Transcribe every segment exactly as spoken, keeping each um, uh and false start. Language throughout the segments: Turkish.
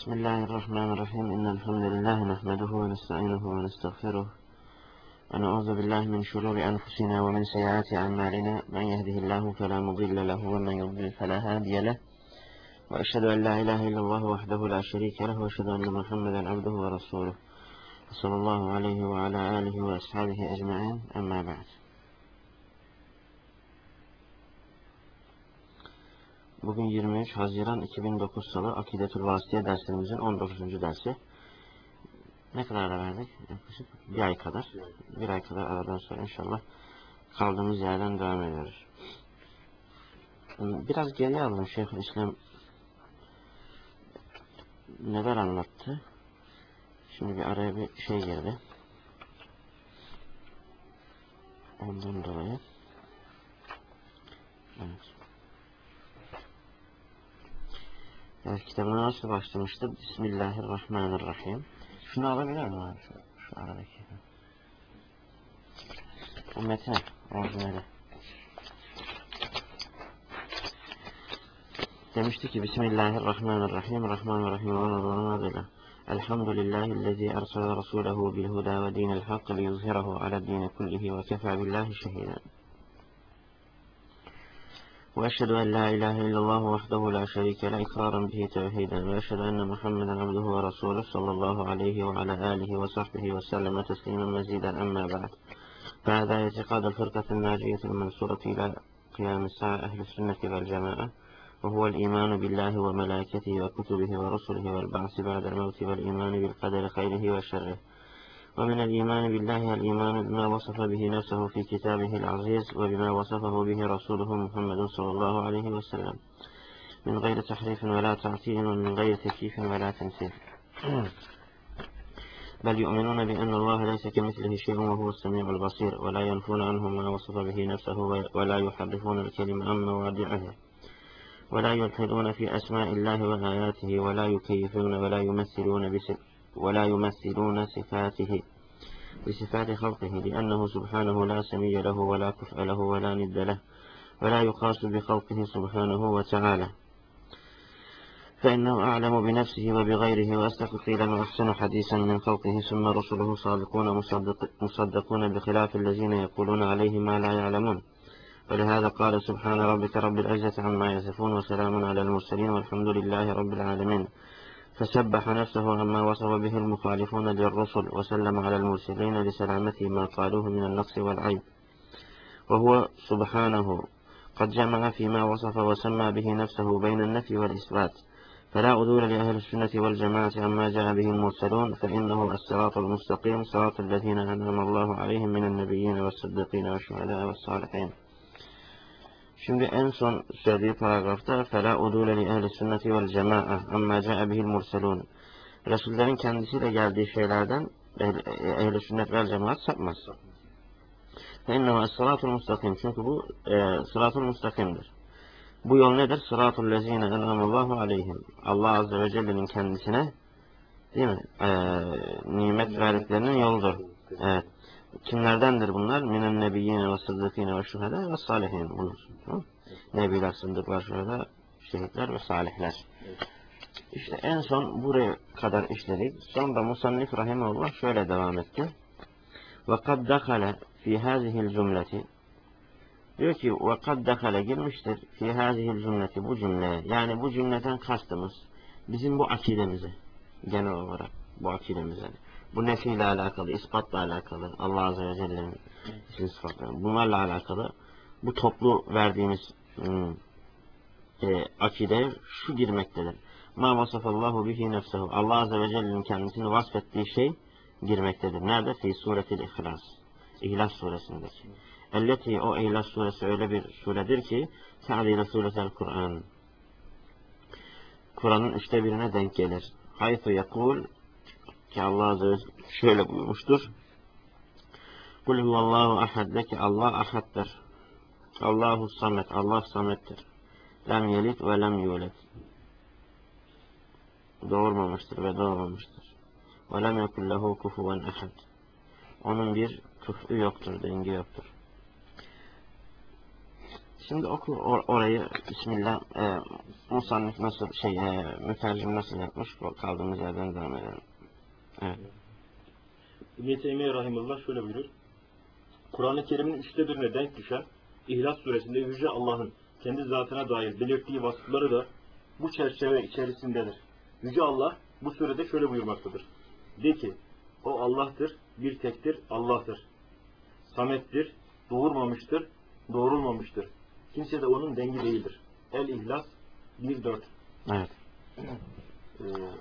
بسم الله الرحمن الرحيم إن الحمد لله نحمده ونستعينه ونستغفره ونعوذ بالله من شرور أنفسنا ومن سيئات أعمالنا من يهده الله فلا مضل له ومن يضلل فلا هادي له وأشهد أن لا إله إلا الله وحده لا شريك له وأشهد أن محمدا عبده ورسوله صلى الله عليه وعلى آله وأصحابه أجمعين أما بعد. Bugün yirmi üç Haziran iki bin dokuz Salı Akidetül Vasıtiye derslerimizin on dokuzuncu dersi. Ne kadar ara verdik? Yaklaşık bir ay kadar. Bir ay kadar aradan sonra inşallah kaldığımız yerden devam ediyoruz. Biraz geriye alalım. Şeyhülislam neler anlattı? Şimdi bir araya bir şey girdi. Ondan dolayı. Evet. Evet, kitabına nasıl başlamıştı? Bismillahirrahmanirrahim. Şunu alabilir miyim abi? Şu, şu aradaki. Bu metin orijinali. Demişti ki Bismillahirrahmanirrahim. Rahman ve Rahim olan Allah'ın adıyla. Elhamdülillahillezî ersele rasûlehu bilhudâ ve dînel hakk liyuzhirahu aled-dîne kullihi ve kefâ billahi şehîdâ. وأشهد أن لا إله إلا الله وحده لا شريك له إقرارا به توحيدا وأشهد أن محمدا عبده ورسوله صلى الله عليه وعلى آله وصحبه وسلم تسليما مزيدا أما بعد فهذا اعتقاد الفرقة الناجية المنصورة إلى قيام الساعة أهل السنة والجماعة وهو الإيمان بالله وملائكته وكتبه ورسله والبعث بعد الموت والإيمان بالقدر خيره وشره. ومن الإيمان بالله الإيمان بما وصف به نفسه في كتابه العزيز وبما وصفه به رسوله محمد صلى الله عليه وسلم من غير تحريف ولا تعطيل ومن غير تكييف ولا تمثيل. بل يؤمنون بأن الله ليس كمثله شيء وهو السميع البصير ولا ينفون عنه ما وصف به نفسه ولا يحرفون الكلم عن مواضعه ولا يلحدون في أسماء الله وآياته ولا يكيفون ولا يمثلون بسبب ولا يمثلون صفاته بصفات خلقه لأنه سبحانه لا سمي له ولا كفء له ولا ند له ولا يقاس بخلقه سبحانه وتعالى فإنه أعلم بنفسه وبغيره وأصدق قيلا وأحسن حديثا من خلقه ثم رسله صادقون مصدق مصدقون بخلاف الذين يقولون عليه ما لا يعلمون ولهذا قال سبحان ربك رب العزة عما يصفون وسلام على المرسلين والحمد لله رب العالمين فسبح نفسه عما وصف به المخالفون للرسل وسلم على المرسلين لسلامته ما قالوه من النقص والعيب وهو سبحانه قد جمع فيما وصف وسمى به نفسه بين النفي والإثبات فلا عدول لأهل السنة والجماعة عما جاء به المرسلون فإنه الصراط المستقيم صراط الذين أنعم الله عليهم من النبيين والصديقين والشهداء والصالحين. Şimdi en son söylediği paragrafta فَلَا اُدُولَ لِأَهْلِ السُنَّةِ وَالْجَمَاعَةِ اَمَّا جَاءَ بِهِ الْمُرْسَلُونَ Resullerin kendisiyle geldiği şeylerden ehl-i sünnet vel cemaat sapmaz. فَاِنَّهُ الصَّلَاةُ الْمُسْتَقِيمِ Çünkü bu e, sırat-ı müstakimdir. Bu yol nedir? صِرَاطُ الَّذ۪ينَ اَنْعَمَ اللّٰهُ عَلَيْهِمْ Allah Azze ve Celle'nin kendisine değil mi? E, nimet verdiklerinin yoludur. Evet. Kimlerdendir bunlar? Minen nebiyyine ve sıddıkine ve şühedâ ve salihin olur. Nebiler, sıddıklar, şühedâ, şehitler ve salihler. İşte en son buraya kadar işledik. Sonra Musannif Rahimahullah şöyle devam etti. Ve kad dakale fi hâzihil cümleti diyor ki ve kad dakale girmiştir fi hâzihil cümleti bu cümleye. Yani bu cümleden kastımız bizim bu akidemize genel olarak bu akidemize. Bu nefiyle alakalı, ispatla alakalı, Allah Azze ve Celle'nin ispatları. Bunlarla alakalı bu toplu verdiğimiz ım, e, akide şu girmektedir. Ma vasafallahu bihi nefsehu. Allah Azze ve Celle'nin kendisini vasfettiği şey girmektedir. Nerede? Fi suretil İhlas. İhlas suresindeki. Elleti o İhlas suresi öyle bir suredir ki ta'dile suretel Kur'an. Kur'an'ın üçte birine denk gelir. Haythu yakul ki Allah Azze ve Celle şöyle buyurmuştur. Kul huvallahu ahad de ki Allah ahaddır. Allahu samet. Allah samettir. Lem yelit ve lem yulet. Doğurmamıştır ve doğmamıştır. Ve lem yekul lehu kufuven ahad. Onun bir küfü yoktur, dengi yoktur. Şimdi oku or orayı. Bismillah. E, Musannif nasıl şey e, mütercim nasıl yapmış? Kaldığımız yerden devam edelim. Evet. İbn-i Teymiye Rahimullah şöyle buyurur. Kur'an-ı Kerim'in üçte birine denk düşen İhlas Suresinde Yüce Allah'ın kendi zatına dair belirttiği vasıfları da bu çerçeve içerisindedir. Yüce Allah bu surede şöyle buyurmaktadır. De ki, o Allah'tır, bir tektir, Allah'tır. Samettir, doğurmamıştır, doğrulmamıştır. Kimse de onun dengi değildir. El-İhlas bir dört. Evet. Ee,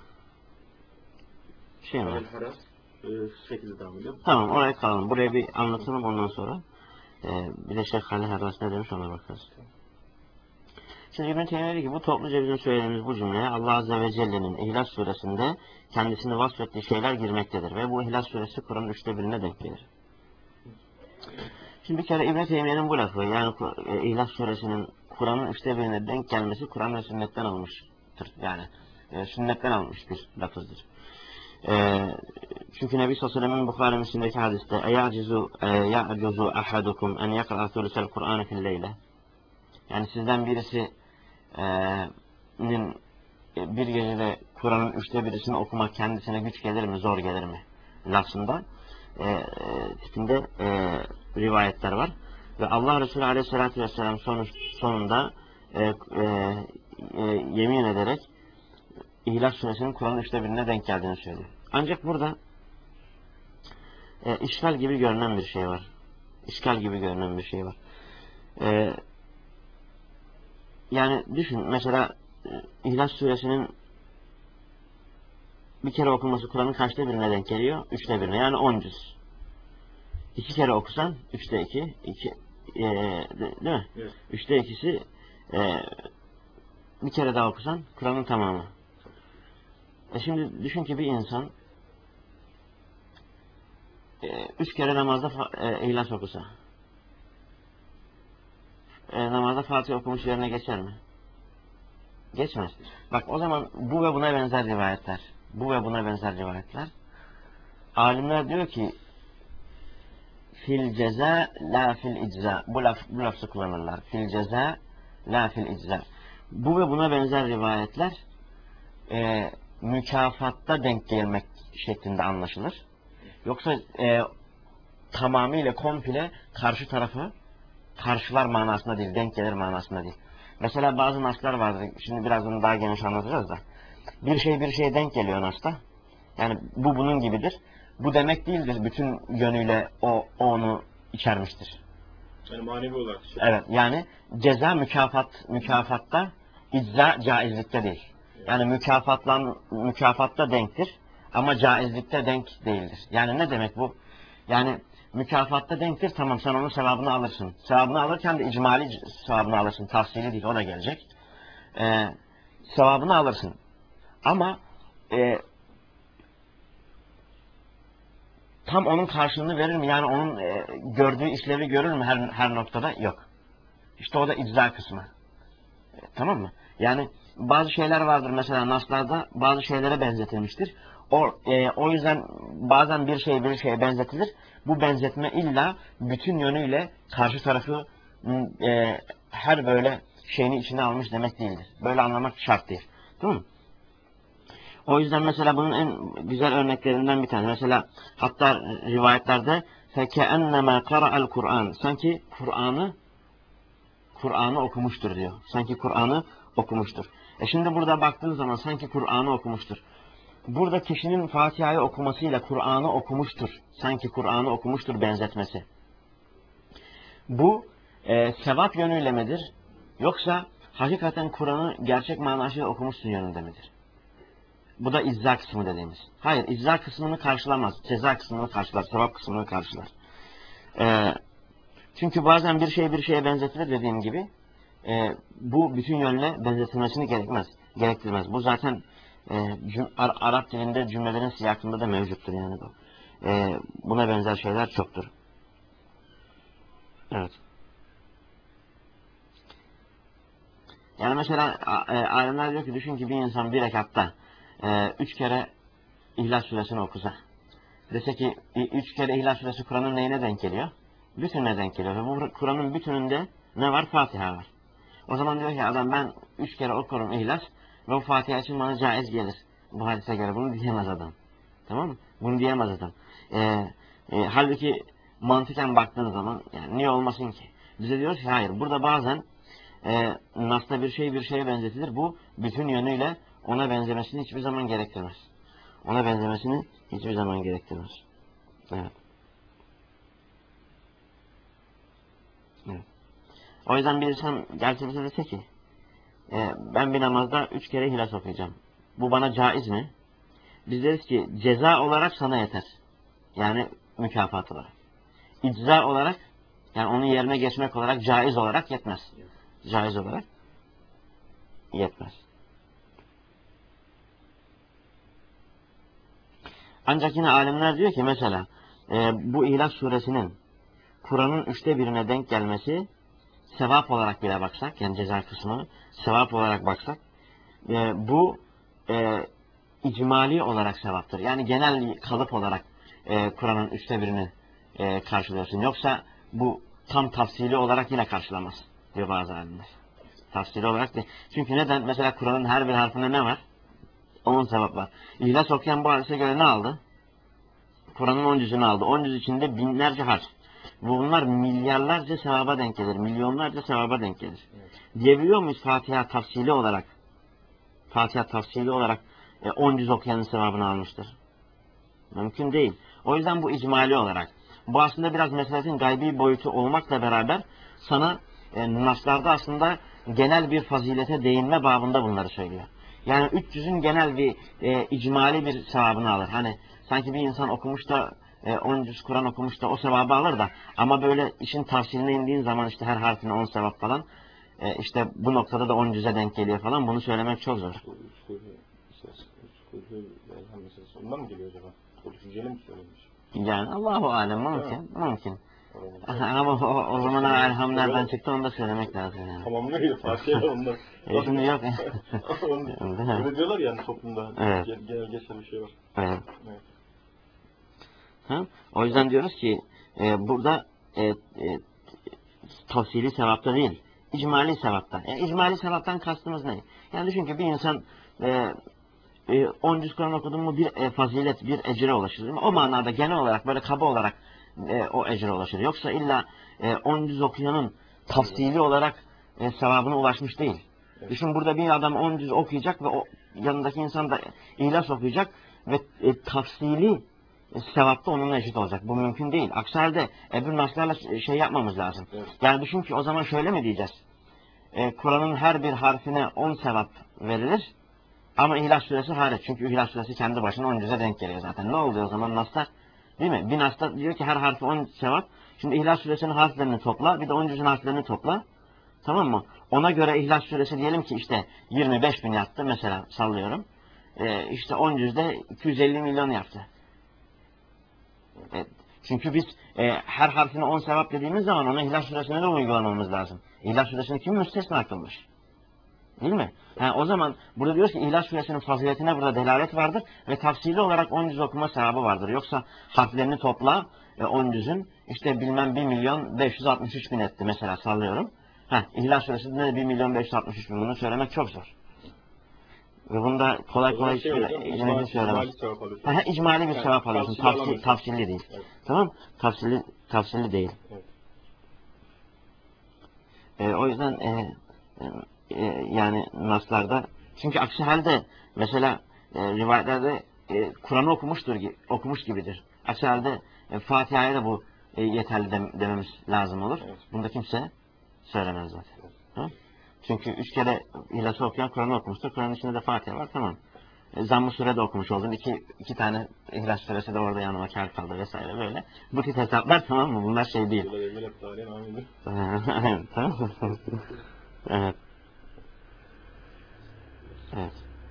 şey mi? El-Haras e, şu şekilde devam ediyor. Tamam, oraya kalalım. Buraya bir anlatalım ondan sonra. Ee, bir de Şeyh Halil Haras ne demiş ona bakarız. Şimdi İbn-i Teymiye diyor ki bu topluca bizim söylediğimiz bu cümleye Allah Azze ve Celle'nin İhlas Suresinde kendisini vasfettiği şeyler girmektedir. Ve bu İhlas Suresi Kur'an'ın üçte birine denk gelir. Şimdi bir kere İbn-i Teymiye'nin bu lafı, yani İhlas Suresinin Kur'an'ın üçte birine denk gelmesi Kur'an ve sünnetten alınmıştır. Yani e, sünnetten alınmış bir lafızdır. E, çünkü Nebi sallallahu aleyhi ve sellem'in Bukhari Müslim'deki hadiste eyacizu ya'cuzu ahadukum en yakra thulusel Kur'an fil leyle. Yani sizden birisinin bir gecede Kur'an'ın üçte birisini okumak kendisine güç gelir mi, zor gelir mi lafzında e, tipinde e, rivayetler var. Ve Allah Resulü Aleyhisselatü Vesselam sonuç, sonunda e, e, e, yemin ederek İhlas Suresinin Kur'an'ın üçte birine denk geldiğini söylüyor. Ancak burada e, işgal gibi görünen bir şey var. İşgal gibi görünen bir şey var. E, yani düşün mesela e, İhlas Suresinin bir kere okunması Kur'an'ın kaçta birine denk geliyor? Üçte birine, yani on cüz. İki kere okusan üçte iki, iki e, değil mi? Evet. Üçte ikisi e, bir kere daha okusan Kur'an'ın tamamı. E şimdi düşün ki bir insan e, üç kere namazda e, İhlas okusa e, namazda Fatiha okumuş yerine geçer mi? Geçmez. Bak o zaman bu ve buna benzer rivayetler bu ve buna benzer rivayetler alimler diyor ki fil ceza la fil icza. Bu, laf, bu lafzı kullanırlar. Fil ceza la fil icza. Bu ve buna benzer rivayetler e, mükafatta denk gelmek şeklinde anlaşılır. Yoksa e, tamamıyla komple karşı tarafı karşılar manasında değil, denk gelir manasında değil. Mesela bazı naslar vardır. Şimdi biraz onu daha geniş anlatacağız da. Bir şey bir şeye denk geliyor nasta. Yani bu bunun gibidir. Bu demek değildir. Bütün yönüyle o, o onu içermiştir. Yani manevi olarak. Şey. Evet. Yani ceza mükafat mükafatta, icza caizlikte değil. Yani mükafatlan mükafatta denktir ama caizlikte denk değildir. Yani ne demek bu? Yani mükafatta denktir. Tamam, sen onun sevabını alırsın. Sevabını alırken de icmali sevabını alırsın. Tafsili değil, o da gelecek. Ee, sevabını alırsın. Ama e, tam onun karşılığını verir mi? Yani onun e, gördüğü işlevi görür mü her, her noktada? Yok. İşte o da icza kısmı. E, tamam mı? Yani bazı şeyler vardır mesela naslarda, bazı şeylere benzetilmiştir. O, e, o yüzden bazen bir şey bir şeye benzetilir. Bu benzetme illa bütün yönüyle karşı tarafı e, her böyle şeyini içine almış demek değildir. Böyle anlamak şart değil. Tamam mı? O yüzden mesela bunun en güzel örneklerinden bir tane. Mesela hatta rivayetlerde فَكَأَنَّمَا قَرَأَ الْقُرْآنِ sanki Kur'an'ı Kur'an'ı okumuştur diyor. Sanki Kur'an'ı okumuştur. E şimdi burada baktığın zaman sanki Kur'an'ı okumuştur. Burada kişinin Fatiha'yı okumasıyla Kur'an'ı okumuştur. Sanki Kur'an'ı okumuştur benzetmesi. Bu e, sevap yönüyle midir? Yoksa hakikaten Kur'an'ı gerçek manasıyla okumuşsun yönünde midir? Bu da icza kısmı dediğimiz. Hayır, icza kısmını karşılamaz. Ceza kısmını karşılar, sevap kısmını karşılar. Ee, çünkü bazen bir şey bir şeye benzetilir dediğim gibi. E, bu bütün yönle benzetilmesini gerekmez, gerektirmez. Bu zaten e, cüm, Ar Arap dilinde cümlelerin siyakında da mevcuttur yani bu. E, buna benzer şeyler çoktur. Evet. Yani mesela e, alimler diyor ki düşün ki bir insan bir rekatta e, üç kere İhlas Suresini okusa. Dese ki üç kere İhlas Suresi Kur'an'ın neyine denk geliyor? Bütününe denk geliyor. Ve bu Kur'an'ın bütününde Ne var? Fatiha var. O zaman diyor ki adam ben üç kere okurum İhlas ve o Fatiha için bana caiz gelir. Bu hadise göre bunu diyemez adam. Tamam mı? Bunu diyemez adam. Ee, e, halbuki mantıken baktığın zaman yani niye olmasın ki? Bize diyor ki hayır. Burada bazen e, Nas'ta bir şey bir şeye benzetilir. Bu bütün yönüyle ona benzemesini hiçbir zaman gerektirmez. Ona benzemesini hiçbir zaman gerektirmez. Evet. Evet. O yüzden bir insan gelse bize dese ki e, ben bir namazda üç kere İhlas okuyacağım. Bu bana caiz mi? Biz deriz ki ceza olarak sana yeter. Yani mükafat olarak. İcza olarak yani onun yerine geçmek olarak caiz olarak yetmez. Caiz olarak yetmez. Ancak yine alimler diyor ki mesela e, bu İhlas suresinin Kur'an'ın üçte birine denk gelmesi sevap olarak bile baksak yani ceza kısmını sevap olarak baksak e, bu e, icmali olarak sevaptır. Yani genel kalıp olarak e, Kur'an'ın üçte birini e, karşılıyorsun. Yoksa bu tam tafsili olarak yine karşılamaz diyor bazı alimler. Tafsili olarak değil. Çünkü neden? Mesela Kur'an'ın her bir harfinde ne var? on sevap var. İhlas okuyan bu hadise göre ne aldı? Kur'an'ın on cüzünü aldı. on cüz içinde binlerce harf. Bunlar milyarlarca sevaba denk gelir. Milyonlarca sevaba denk gelir. Evet. Diyebiliyor muyuz Fatiha tafsili olarak? Fatiha tafsili olarak e, on cüz okuyanın sevabını almıştır. Mümkün değil. O yüzden bu icmali olarak. Bu aslında biraz meselenin gaybi boyutu olmakla beraber sana e, naslarda aslında genel bir fazilete değinme babında bunları söylüyor. Yani üç yüzün genel bir e, icmali bir sevabını alır. Hani sanki bir insan okumuş da e, on cüz Kur'an okumuş da o sevabı alır da ama böyle işin tafsiline indiğin zaman işte her harfine on sevap falan e, işte bu noktada da on cüze denk geliyor falan bunu söylemek çok zor. Ondan mı geliyor acaba? O düşünceyle mi söylemiş? Yani Allahu alem mümkün. Mümkün. Ama o, o zaman elham nereden çıktı onu da söylemek lazım yani. Tamamlıyor Fatiha'yı ondan. E şimdi yok. Öyle diyorlar yani toplumda. Evet. Genel geçen bir şey var. Evet. Evet. Ha? O yüzden diyoruz ki e, burada e, e, tavsili sevapta değil, icmali sevapta. E, icmali sevaptan kastımız ne? Yani düşün ki bir insan e, e, on cüz Kur'an okudun mu bir e, fazilet, bir ecre ulaşır. O manada genel olarak böyle kaba olarak e, o ecre ulaşır. Yoksa illa e, on cüz okuyanın tafsili olarak e, sevabına ulaşmış değil. Evet. Düşün burada bir adam on cüz okuyacak ve o yanındaki insan da İhlas okuyacak ve e, tafsili e, sevapta onunla eşit olacak. Bu mümkün değil. Aksi halde Ebru Naslar'la şey yapmamız lazım. Evet. Yani düşün ki o zaman şöyle mi diyeceğiz? E, Kur'an'ın her bir harfine on sevap verilir. Ama İhlas suresi hariç. Çünkü İhlas suresi kendi başına on cüze denk geliyor zaten. Ne oluyor o zaman Naslar? Değil mi? Bir Nas'ta diyor ki her harfi on sevap. Şimdi İhlas suresinin harflerini topla. Bir de on cüzün harflerini topla. Tamam mı? Ona göre İhlas suresi diyelim ki işte yirmi beş bin yaptı. Mesela sallıyorum. Ee, işte on cüzde iki yüz elli milyon yaptı. Evet. Çünkü biz e, her harfine on sevap dediğimiz zaman ona İhlas suresine de uygulamamız lazım. İhlas suresini kim müstesna kılmış? Değil mi? Yani o zaman burada diyoruz ki İhlas suresinin faziletine burada delalet vardır ve tafsili olarak on cüz okuma sevabı vardır. Yoksa harflerini topla e, on cüzün işte bilmem bir milyon beş yüz altmış üç bin etti mesela sallıyorum. Heh, İhlas suresinde de bir milyon beş yüz altmış üç bin bunu söylemek çok zor. Ve bunda kolay kolay şey şöyle, icmali, icmali icmali sevap alıyorsun. Ha, icmali bir yani, sevap alıyorsun. Tafsil, tafsilli değil. Evet. Tamam? Tafsilli, tafsilli değil. Evet. E, o yüzden e, e, yani naslarda çünkü aksi halde mesela e, rivayetlerde e, Kur'an'ı okumuştur okumuş gibidir. Aksi halde e, Fatiha'ya da bu e, yeterli dem, dememiz lazım olur. Evet. Bunu da kimse söylemez zaten. Evet. Ha? Çünkü üç kere İhlas'ı okuyan Kur'an'ı okumuştur. Kur'an'ın içinde de Fatiha var. Tamam. E, Zamm-ı Sure'de okumuş oldun. İki, iki tane İhlas Suresi de orada yanıma kâr kaldı vesaire böyle. Bu tip hesaplar tamam mı? Bunlar şey değil. Tamam mı? Evet. Evet.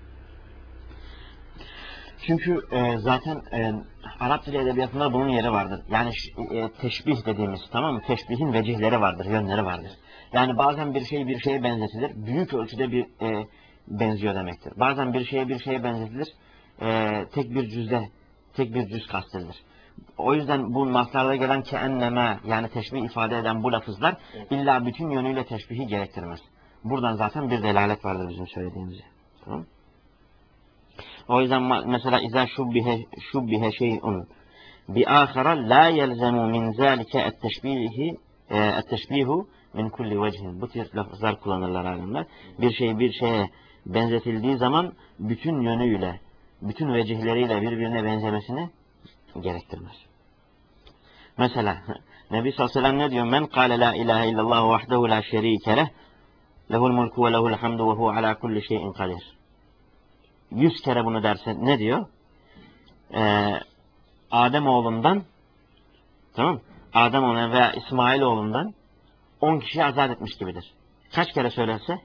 Çünkü e, zaten e, Arap dili edebiyatında bunun yeri vardır. Yani e, teşbih dediğimiz, tamam mı? Teşbihin vecihleri vardır, yönleri vardır. Yani bazen bir şey bir şeye benzetilir, büyük ölçüde bir e, benziyor demektir. Bazen bir şeye bir şeye benzetilir, e, tek bir cüzde, tek bir cüz kastedilir. O yüzden bu naslarda gelen keenneme yani teşbih ifade eden bu lafızlar Evet. illa bütün yönüyle teşbihi gerektirmez. Buradan zaten bir delalet vardır bizim söylediğimize. Tamam. O yüzden mesela izâ şubbihe şubbihe şey'un bi âkhara la yelzemu min zâlike et-teşbihi et-teşbihu min kulli vecihin. Bu tür lafızlar kullanırlar alimler. Bir şey bir şeye benzetildiği zaman bütün yönüyle, bütün vecihleriyle birbirine benzemesini gerektirmez. Mesela Nebi sallallahu aleyhi ve sellem ne diyor? Men kâle la ilahe illallah vahdehu la şerîke leh lehul mulku ve lehul hamdu ve hu ala kulli şeyin kadir. Yüz kere bunu derse ne diyor? Ee, Adem oğlundan, tamam, Adem oğlundan veya İsmail oğlundan on kişiyi azat etmiş gibidir. Kaç kere söylerse?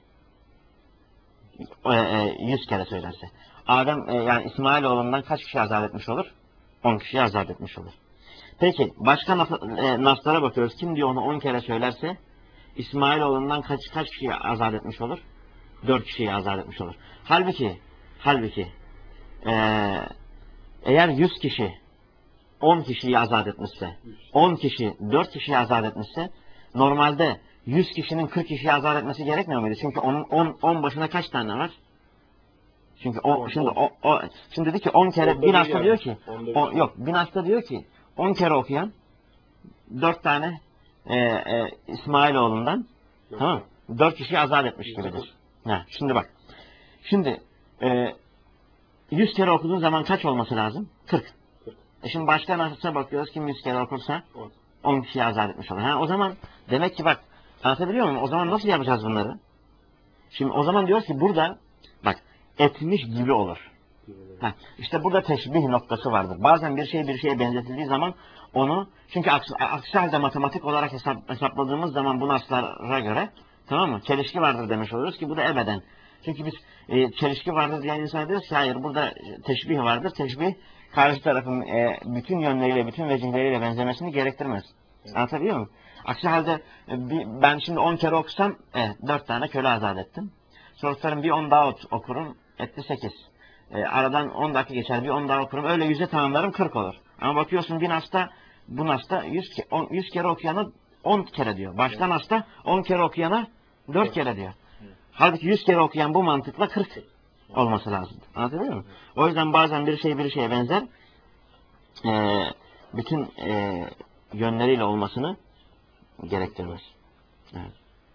Yüz kere söylerse. Adem yani İsmail oğlundan kaç kişi azat etmiş olur? On kişiyi azat etmiş olur. Peki başka naslara bakıyoruz. Kim diyor onu on kere söylerse? İsmail oğlundan kaç kaç kişiyi azat etmiş olur? Dört kişiyi azat etmiş olur. Halbuki halbuki ee, eğer yüz kişi on kişiyi azat etmişse, on kişi dört kişiyi azat etmişse, normalde yüz kişinin kırk kişiyi azat etmesi gerekmiyor muydu? Çünkü onun on başına kaç tane var? Çünkü o, şimdi o, o şimdi dedi ki on kere bin hasta diyor ki o, yok bin hasta diyor ki on kere okuyan dört tane e, e, İsmailoğlu'ndan tamam dört kişiyi azat etmiş gibidir. Ha, şimdi bak. Şimdi e, yüz kere okuduğun zaman kaç olması lazım? kırk. E şimdi başka nasılsa bakıyoruz kim yüz kere okursa on kişiyi azat etmiş olur. Ha, o zaman demek ki bak anlatabiliyor muyum? O zaman nasıl yapacağız bunları? Şimdi o zaman diyoruz ki burada bak etmiş gibi olur. Ha, işte burada teşbih noktası vardır. Bazen bir şey bir şeye benzetildiği zaman onu çünkü aksi, aksi halde matematik olarak hesap, hesapladığımız zaman bu naslara göre tamam mı? Çelişki vardır demiş oluyoruz ki bu da ebeden. Çünkü biz e, çelişki vardır diyen insan diyoruz ki hayır burada teşbih vardır. Teşbih karşı tarafın e, bütün yönleriyle, bütün vecihleriyle benzemesini gerektirmez. Evet. Anlatabiliyor muyum? Aksi halde e, bir, ben şimdi on kere okusam evet, dört tane köle azat ettim. Sonra bir on daha okurum, etti sekiz. E, aradan on dakika geçer, bir on daha okurum. Öyle yüze tamamlarım kırk olur. Ama bakıyorsun bir hasta, bu hasta yüz kere okuyana on kere diyor. Baştan evet. Hasta on kere okuyana dört evet. Kere diyor. Evet. Halbuki yüz kere okuyan bu mantıkla kırk evet. Olması lazım. Anlatabiliyor muyum? Evet. O yüzden bazen bir şey bir şeye benzer. E, bütün e, yönleriyle olmasını gerektirmez. Evet.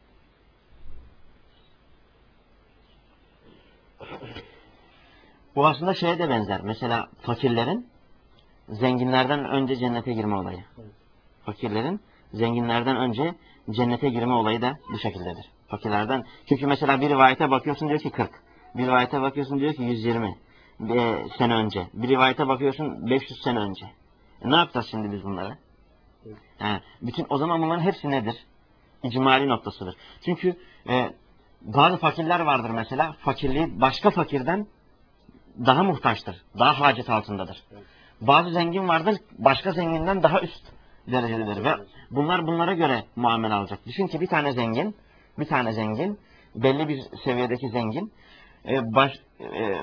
Bu aslında şeye de benzer. Mesela fakirlerin zenginlerden önce cennete girme olayı. Evet. Fakirlerin zenginlerden önce cennete girme olayı da bu şekildedir. Fakirlerden. Çünkü mesela bir rivayete bakıyorsun diyor ki kırk. Bir rivayete bakıyorsun diyor ki yüz yirmi e, sene önce. Bir rivayete bakıyorsun beş yüz sene önce. E, ne yapacağız şimdi biz bunlara? Evet. Yani bütün o zaman bunların hepsi nedir? İcmali noktasıdır. Çünkü e, bazı fakirler vardır mesela. Fakirliği başka fakirden daha muhtaçtır. Daha hacet altındadır. Evet. Bazı zengin vardır. Başka zenginden daha üst derecededir. Evet. Ve bunlar bunlara göre muamele alacak. Düşün ki bir tane zengin bir tane zengin belli bir seviyedeki zengin e, baş, e,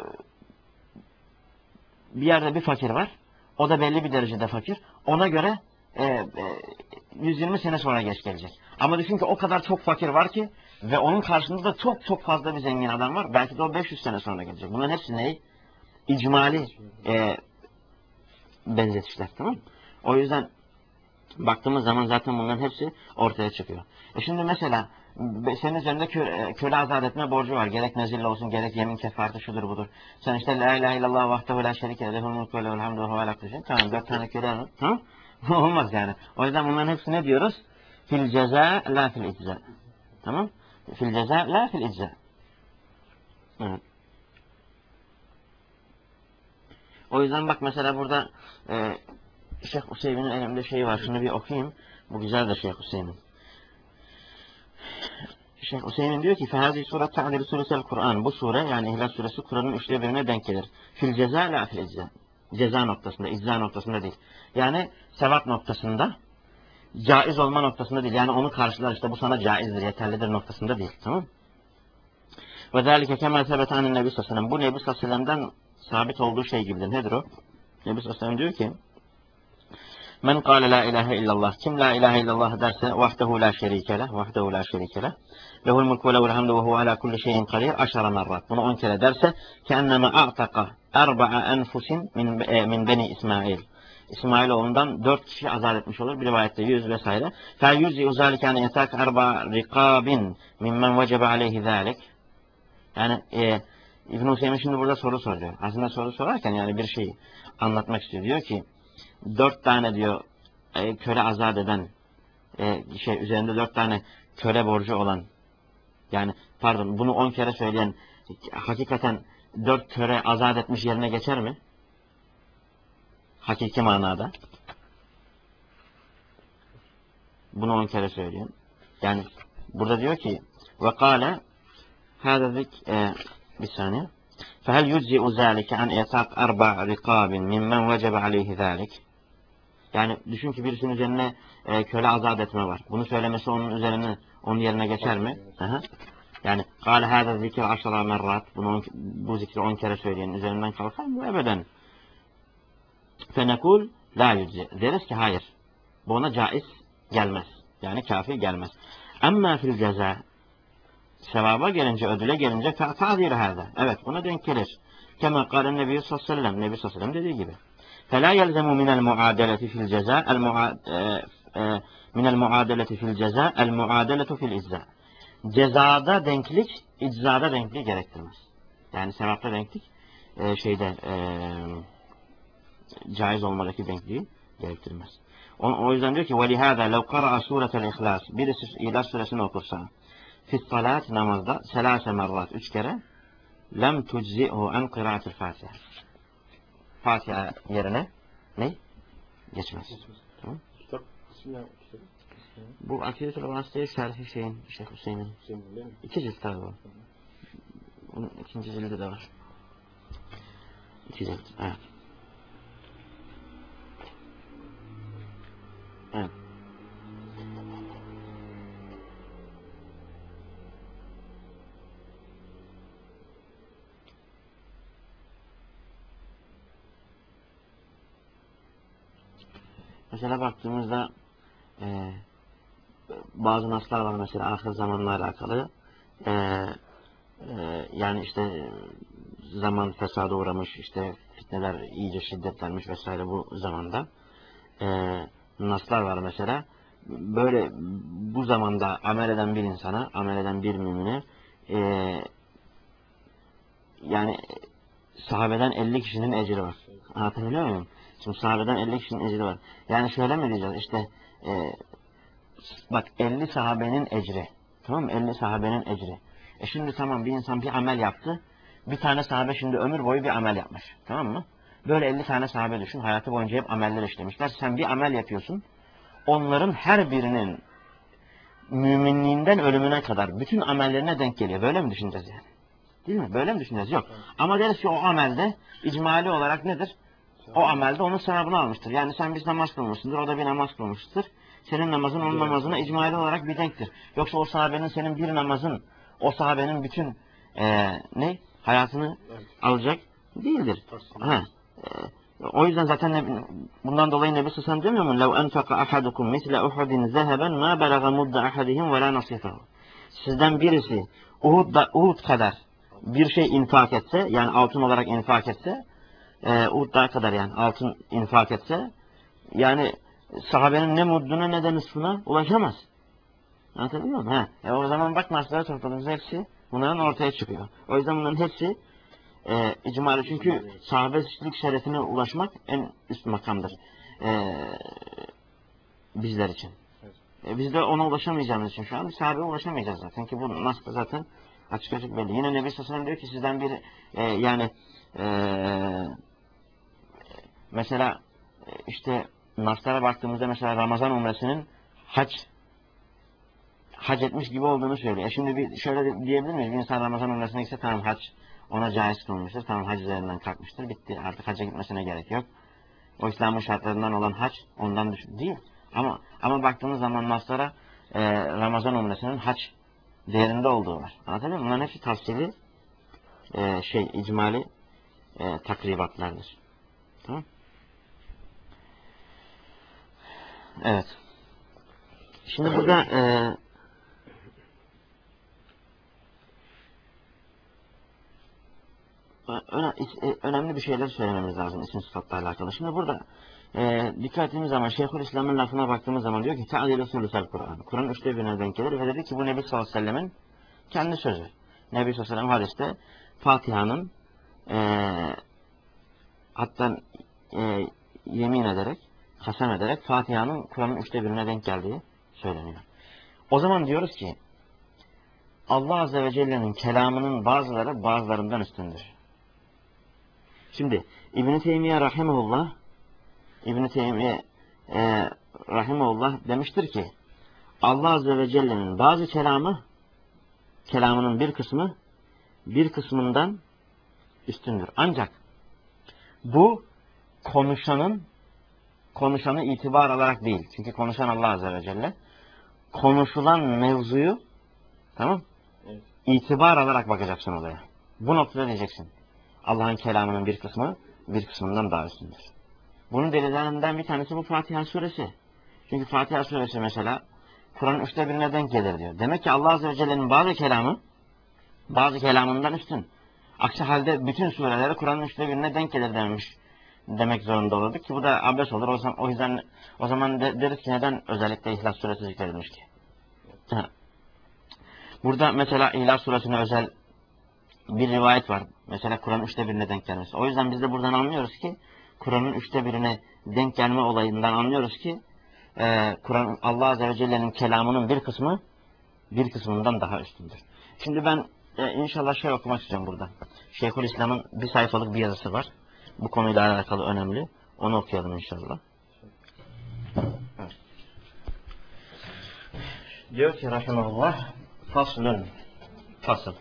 bir yerde bir fakir var. O da belli bir derecede fakir. Ona göre e, e, yüz yirmi sene sonra geç gelecek. Ama düşün ki o kadar çok fakir var ki ve onun karşısında da çok çok fazla bir zengin adam var. Belki de o beş yüz sene sonra gelecek. Bunların hepsi neyi? İcmali e, benzetişler. Tamam mı? O yüzden baktığımız zaman zaten bunların hepsi ortaya çıkıyor. E şimdi mesela senin üzerinde köle, köle azat etme borcu var. Gerek nezille olsun, gerek yemin kefareti şudur budur. Sen işte la ilahe illallah vahdehu la şerike lehul mulku ve lehul hamdu ve huve ala kulli şeyin. Tamam, dört tane köle alın. Tamam? Olmaz yani. O yüzden bunların hepsi ne diyoruz? Fil ceza la fil icza. Tamam? Fil ceza la fil icza. Evet. O yüzden bak mesela burada e, Şeyh Hüseyin'in elimde şeyi var. Şunu bir okuyayım. Bu güzel de Şeyh Hüseyin'in. Şeyh Hüseyin diyor ki فَهَذِي سُورَةَ تَعْدِلُ سُلُسَ Kur'an. Bu sure yani İhlas suresi Kur'an'ın üçte birine denk gelir. Fil ceza la fil icza. Ceza noktasında, icza noktasında değil. Yani sevap noktasında, caiz olma noktasında değil. Yani onu karşılar işte bu sana caizdir, yeterlidir noktasında değil. Tamam? Ve ذَٰلِكَ كَمَا ثَبَتَ عَنِ النَّبِي sallallahu aleyhi ve sellem. Bu Nebi sallallahu aleyhi ve sellem'den sabit olduğu şey gibidir. Nedir o? Nebi sallallahu aleyhi ve sellem diyor ki Men kâle la ilahe illallah. Kim la ilahe illallah derse vahdehu la şerike leh. Vahdehu la şerike leh. Lehul mulku ve lehul hamdu ve huve ala kulli şeyin kadir. Aşara merrat. Bunu on kere derse keenneme a'taka erba'a enfusin min, e, min beni İsmail. İsmailoğlundan dört kişi azat etmiş olur. Bir rivayette yüz vesaire. Fe yüz'i uzâlikâne yetak erba'a rikâbin mimmen vecebe aleyhi zâlik. Yani e, İbn-i Hüseyin şimdi burada soru soruyor. Aslında soru sorarken yani bir şeyi anlatmak istiyor. Diyor ki dört tane diyor e, köle azat eden e, şey üzerinde dört tane köle borcu olan, yani pardon bunu on kere söyleyen hakikaten dört köle azat etmiş yerine geçer mi? Hakiki manada. Bunu on kere söyleyen. Yani burada diyor ki ve kâle hâzâ zik e, bir saniye. فَهَلْ يُجْزِئُ ذَٰلِكَ عَنْ اَيْتَاقْ اَرْبَعْ رِقَابٍ مِمَّنْ وَجَبَ عَلَيْهِ ذَٰلِكَ. Yani düşün ki birisinin üzerine e, köle azat etme var. Bunu söylemesi onun üzerine, onun yerine geçer mi? Aha. Yani قَالَ هَذَا zikir aşara merrat. Bunu on, bu zikri on kere söyleyenin üzerinden kalkar mı? Ebeden. فَنَكُولْ لَا يُجْزِئ. Deriz ki hayır. Bu ona caiz gelmez. Yani kafi gelmez. اَمَّا فِي الْجَزَاءِ. Sevaba gelince, ödüle gelince ta'dir hâzâ. Evet, buna denk gelir. Kema kâle Nebi sallallahu aleyhi ve sellem. Nebi sallallahu aleyhi ve sellem dediği gibi. فَلَا يَلْزَمُ مِنَ الْمُعَادَلَةِ فِي الْجَزَاءِ مِنَ الْمُعَادَلَةِ فِي الْجَزَاءِ الْمُعَادَلَةُ فِي الْاِجْزَاءِ. Cezada denklik, iczada denklik gerektirmez. Yani sevapta denklik, e, şeyde e, caiz olmadaki denkliği gerektirmez. O, o yüzden diyor ki وَلِهَذَا لَوْ قَرَأَ سُورَةَ الْاِخْلَاسِ. Birisi İhlas suresini okursa, Fis-salat namazda selase merrat üç kere lem tujzi'hu an kıraatil Fatiha. Fatiha yerine ne? Geçmez. Tamam. Kitap ismi ne? Kitabı? Bu Akidetül Vasıta'yı şerhi şeyin, Şeyh Hüseyin'in. Hüseyin değil mi? İki cilt tabi o. Bunun ikinci cildi de var. İki cilt. Evet. Evet. Mesela baktığımızda e, bazı naslar var mesela ahir zamanla alakalı. E, e, yani işte zaman fesada uğramış, işte fitneler iyice şiddetlenmiş vesaire bu zamanda. E, naslar var mesela. Böyle bu zamanda amel eden bir insana, amel eden bir mümine e, yani sahabeden elli kişinin ecri var. Anlatabiliyor muyum? Şimdi sahabeden elli kişinin ecri var. Yani şöyle mi diyeceğiz? İşte e, bak elli sahabenin ecri. Tamam mı? elli sahabenin ecri. E şimdi tamam bir insan bir amel yaptı. Bir tane sahabe şimdi ömür boyu bir amel yapmış. Tamam mı? Böyle elli tane sahabe düşün. Hayatı boyunca hep ameller işlemişler. Sen bir amel yapıyorsun. Onların her birinin müminliğinden ölümüne kadar bütün amellerine denk geliyor. Böyle mi düşüneceğiz yani? Değil mi? Böyle mi düşüneceğiz? Yok. Evet. Ama deriz ki o amelde icmali olarak nedir? O amelde onun sevabını almıştır. Yani sen bir namaz kılmışsındır, o da bir namaz kılmıştır. Senin namazın onun namazına icmali olarak bir denktir. Yoksa o sahabenin senin bir namazın, o sahabenin bütün e, ne? Hayatını alacak değildir. Ha. E, o yüzden zaten bundan dolayı Nebi Sallallahu aleyhi ve sellem demiyor mu? لَوْ أَنْفَقَ أَحَدُكُمْ مِثْلَ أُحُدٍ ذَهَبًا مَا بَلَغَ مُدَّ أَحَدِهِمْ وَلَا نَصِيفَهُ. Sizden birisi Uhud, da, Uhud kadar bir şey infak etse, yani altın olarak infak etse, e, Uhud dağı kadar yani altın infak etse, yani sahabenin ne mudduna ne de nısfına ulaşamaz. Anlatabiliyor muyum? Ha. E, o zaman bak naslara topladığımız hepsi bunların ortaya çıkıyor. O yüzden bunların hepsi e, icmali. Çünkü sahabecilik şerefine ulaşmak en üst makamdır. E, bizler için. E, biz de ona ulaşamayacağımız için şu an sahabeye ulaşamayacağız zaten ki bu nasıl zaten açık açık belli. Yine Nebi Sallallahu aleyhi ve sellem diyor ki sizden bir e, yani e, mesela işte naslara baktığımızda mesela Ramazan umresinin hac hac etmiş gibi olduğunu söylüyor. E şimdi bir şöyle diyebilir miyiz? Bir insan Ramazan umresine gitse tamam hac ona caiz kılmıştır. Tamam hac üzerinden kalkmıştır. Bitti. Artık hacca gitmesine gerek yok. O İslam'ın şartlarından olan hac ondan düşün. Değil. Ama ama baktığımız zaman naslara e, Ramazan umresinin hac değerinde olduğu var. Anlatabiliyor muyum? Bunların hepsi tavsiyeli e, şey icmali e, takribatlardır. Tamam. Evet. Şimdi burada e, önemli bir şeyler söylememiz lazım isim sıfatla alakalı. Şimdi burada e, dikkat ettiğimiz zaman Şeyhülislam'ın lafına baktığımız zaman diyor ki ta'dil sülüsel Kur'an. Kur'an üçte birine denk gelir ve dedi ki bu Nebi sallallahu aleyhi ve sellemin kendi sözü. Nebi sallallahu aleyhi ve sellem hadiste Fatiha'nın e, hatta e, yemin ederek, kasem ederek Fatiha'nın Kur'an'ın üçte birine denk geldiği söyleniyor. O zaman diyoruz ki Allah Azze ve Celle'nin kelamının bazıları bazılarından üstündür. Şimdi İbn-i Teymiye Rahimahullah İbn-i Teymiye e, Rahimahullah demiştir ki Allah Azze ve Celle'nin bazı kelamı kelamının bir kısmı bir kısmından üstündür. Ancak bu konuşanın konuşanı itibar alarak değil. Çünkü konuşan Allah Azze ve Celle. Konuşulan mevzuyu tamam evet. itibar alarak bakacaksın olaya. Bu noktada diyeceksin. Allah'ın kelamının bir kısmı bir kısmından daha üstündür. Bunun delillerinden bir tanesi bu Fatiha suresi. Çünkü Fatiha suresi mesela Kur'an'ın üçte birine denk gelir diyor. Demek ki Allah Azze ve Celle'nin bazı kelamı bazı kelamından üstün. Aksi halde bütün sureleri Kur'an'ın üçte birine denk gelir demiş demek zorunda olurduk ki bu da abes olur. O zaman, o yüzden o zaman de, deriz ki neden özellikle İhlas suresi zikredilmiş ki? Burada mesela İhlas suresine özel bir rivayet var. Mesela Kur'an'ın üçte birine denk gelmesi. O yüzden biz de buradan anlıyoruz ki Kur'an'ın üçte birine denk gelme olayından anlıyoruz ki e, Kur'an Allah Azze ve Celle'nin kelamının bir kısmı bir kısmından daha üstündür. Şimdi ben e, inşallah şey okumak istiyorum burada. Şeyhülislam'ın bir sayfalık bir yazısı var. Bu konuyla alakalı önemli. Onu okuyalım inşallah. Evet. Diyor ki rahimahullah faslun fasıl.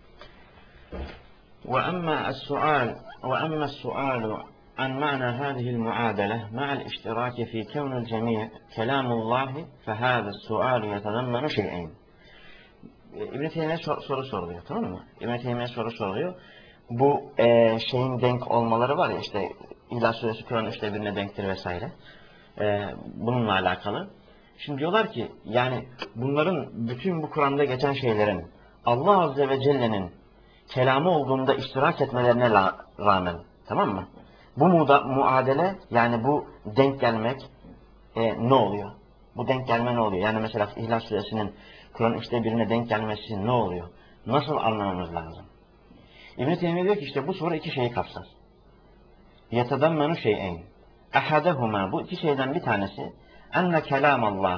وأما السؤال وأما السؤال عن معنى هذه المعادلة مع الاشتراك في كون الجميع كلام الله فهذا السؤال يتضمن شيئين. İbn-i Teymiye soru soruyor, tamam mı? İbn-i Teymiye soru soruyor. Bu e, şeyin denk olmaları var ya işte İhlas suresi Kur'an üçte birine denktir vesaire. E, bununla alakalı. Şimdi diyorlar ki yani bunların bütün bu Kur'an'da geçen şeylerin Allah Azze ve Celle'nin kelamı olduğunda iştirak etmelerine rağmen tamam mı? Bu muda, muadele yani bu denk gelmek e, ne oluyor? Bu denk gelme ne oluyor? Yani mesela İhlas suresinin Kur'an üçte birine denk gelmesi ne oluyor? Nasıl anlamamız lazım? İbn-i Teymiye diyor ki işte bu soru iki şeyi kapsar. Yetadammenu şey'eyn. Ahadehuma bu iki şeyden bir tanesi enne kelamallah.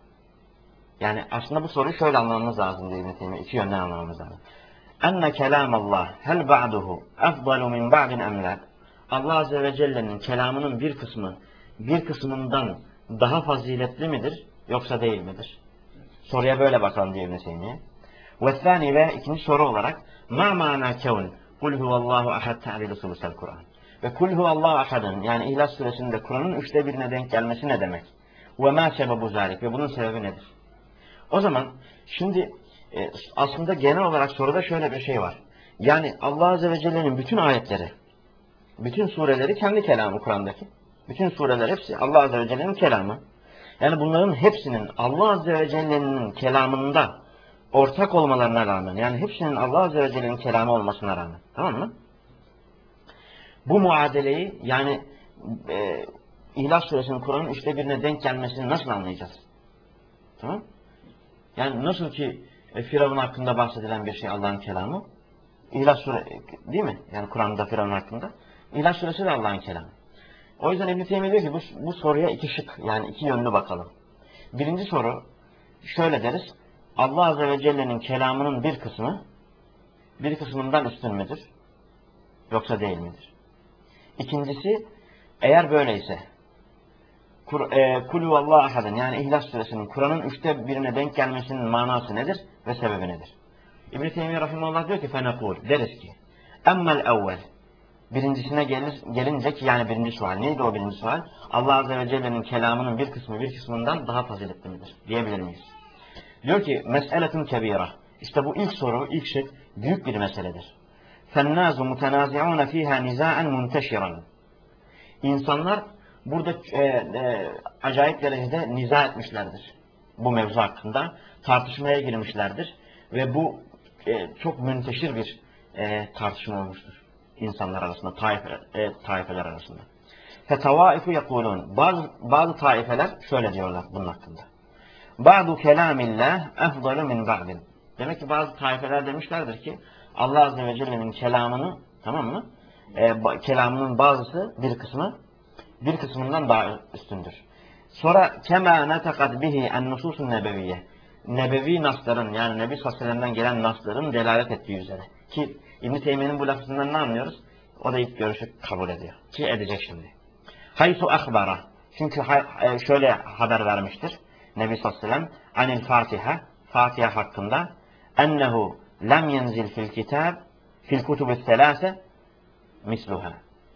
Yani aslında bu soruyu şöyle anlamamız lazım diyor İbn-i Teymiye. İki yönden anlamamız lazım. Enne kelamallah hel ba'duhu efdalu min ba'din emla. Allah Azze ve Celle'nin kelamının bir kısmı bir kısmından daha faziletli midir yoksa değil midir? Soruya böyle bakalım diyor İbn-i Teymiye. Ve thani ve ikinci soru olarak ma mana kevn kul huvallahu ahad ta'dilu sulusel Kur'an. Ve kul huvallahu ahadın yani İhlas suresinde Kur'an'ın üçte birine denk gelmesi ne demek? Ve ma sebebu zalik ve bunun sebebi nedir? O zaman şimdi e, aslında genel olarak soruda şöyle bir şey var. Yani Allah Azze ve Celle'nin bütün ayetleri, bütün sureleri kendi kelamı Kur'an'daki. Bütün sureler hepsi Allah Azze ve Celle'nin kelamı. Yani bunların hepsinin Allah Azze ve Celle'nin kelamında ortak olmalarına rağmen, yani hepsinin Allah Azze ve Celle'nin kelamı olmasına rağmen, tamam mı? Bu muadeleyi, yani e, İhlas suresinin Kur'an'ın üçte birine denk gelmesini nasıl anlayacağız? Tamam? Yani nasıl ki e, Firavun hakkında bahsedilen bir şey Allah'ın kelamı, İhlas suresi, değil mi? Yani Kur'an'da Firavun hakkında. İhlas suresi de Allah'ın kelamı. O yüzden İbn-i Teymiye diyor ki bu, bu soruya iki şık, yani iki yönlü bakalım. Birinci soru, şöyle deriz. Allah Azze ve Celle'nin kelamının bir kısmı, bir kısmından üstün müdür? Yoksa değil midir? İkincisi, eğer böyleyse, Kulü vallahu ahadın yani İhlas suresinin Kur'an'ın üçte birine denk gelmesinin manası nedir ve sebebi nedir? İbn-i Teymiye Rahimahullah diyor ki fenekul, deriz ki emmel evvel, birincisine gelir, gelince ki yani birinci sual, neydi o birinci sual? Allah Azze ve Celle'nin kelamının bir kısmı bir kısmından daha faziletli midir? Diyebilir miyiz? Diyor ki mes'eletun kebira. İşte bu ilk soru, ilk şık büyük bir meseledir. Fennâzu mutenâzi'ûne fîhâ nizâen munteşiran. İnsanlar burada e, e, acayip derecede niza etmişlerdir. Bu mevzu hakkında tartışmaya girmişlerdir. Ve bu e, çok münteşir bir e, tartışma olmuştur insanlar arasında, taife, e, taifeler arasında. Fetavaifu yekulun. Bazı, bazı taifeler şöyle diyorlar bunun hakkında. Ba'du kelamillah efdalu min ba'din. Demek ki bazı taifeler demişlerdir ki Allah Azze ve Celle'nin kelamını, tamam mı? E, ba, kelamının bazısı bir kısmı bir kısmından daha üstündür. Sonra kema netekat bihi en nususun nebeviyye. Nebevi nasların, yani Nebi sallallahu aleyhi ve sellem'den gelen nasların delalet ettiği üzere. Ki İbn-i Teymiye'nin bu lafından ne anlıyoruz? O da ilk görüşü kabul ediyor. Ki edecek şimdi. Haysu akhbara. Çünkü şöyle haber vermiştir Nebi sallallahu aleyhi ve sellem anil Fatiha, Fatiha hakkında ennehu lem yenzil fil kitab fil kutubus selase misluha.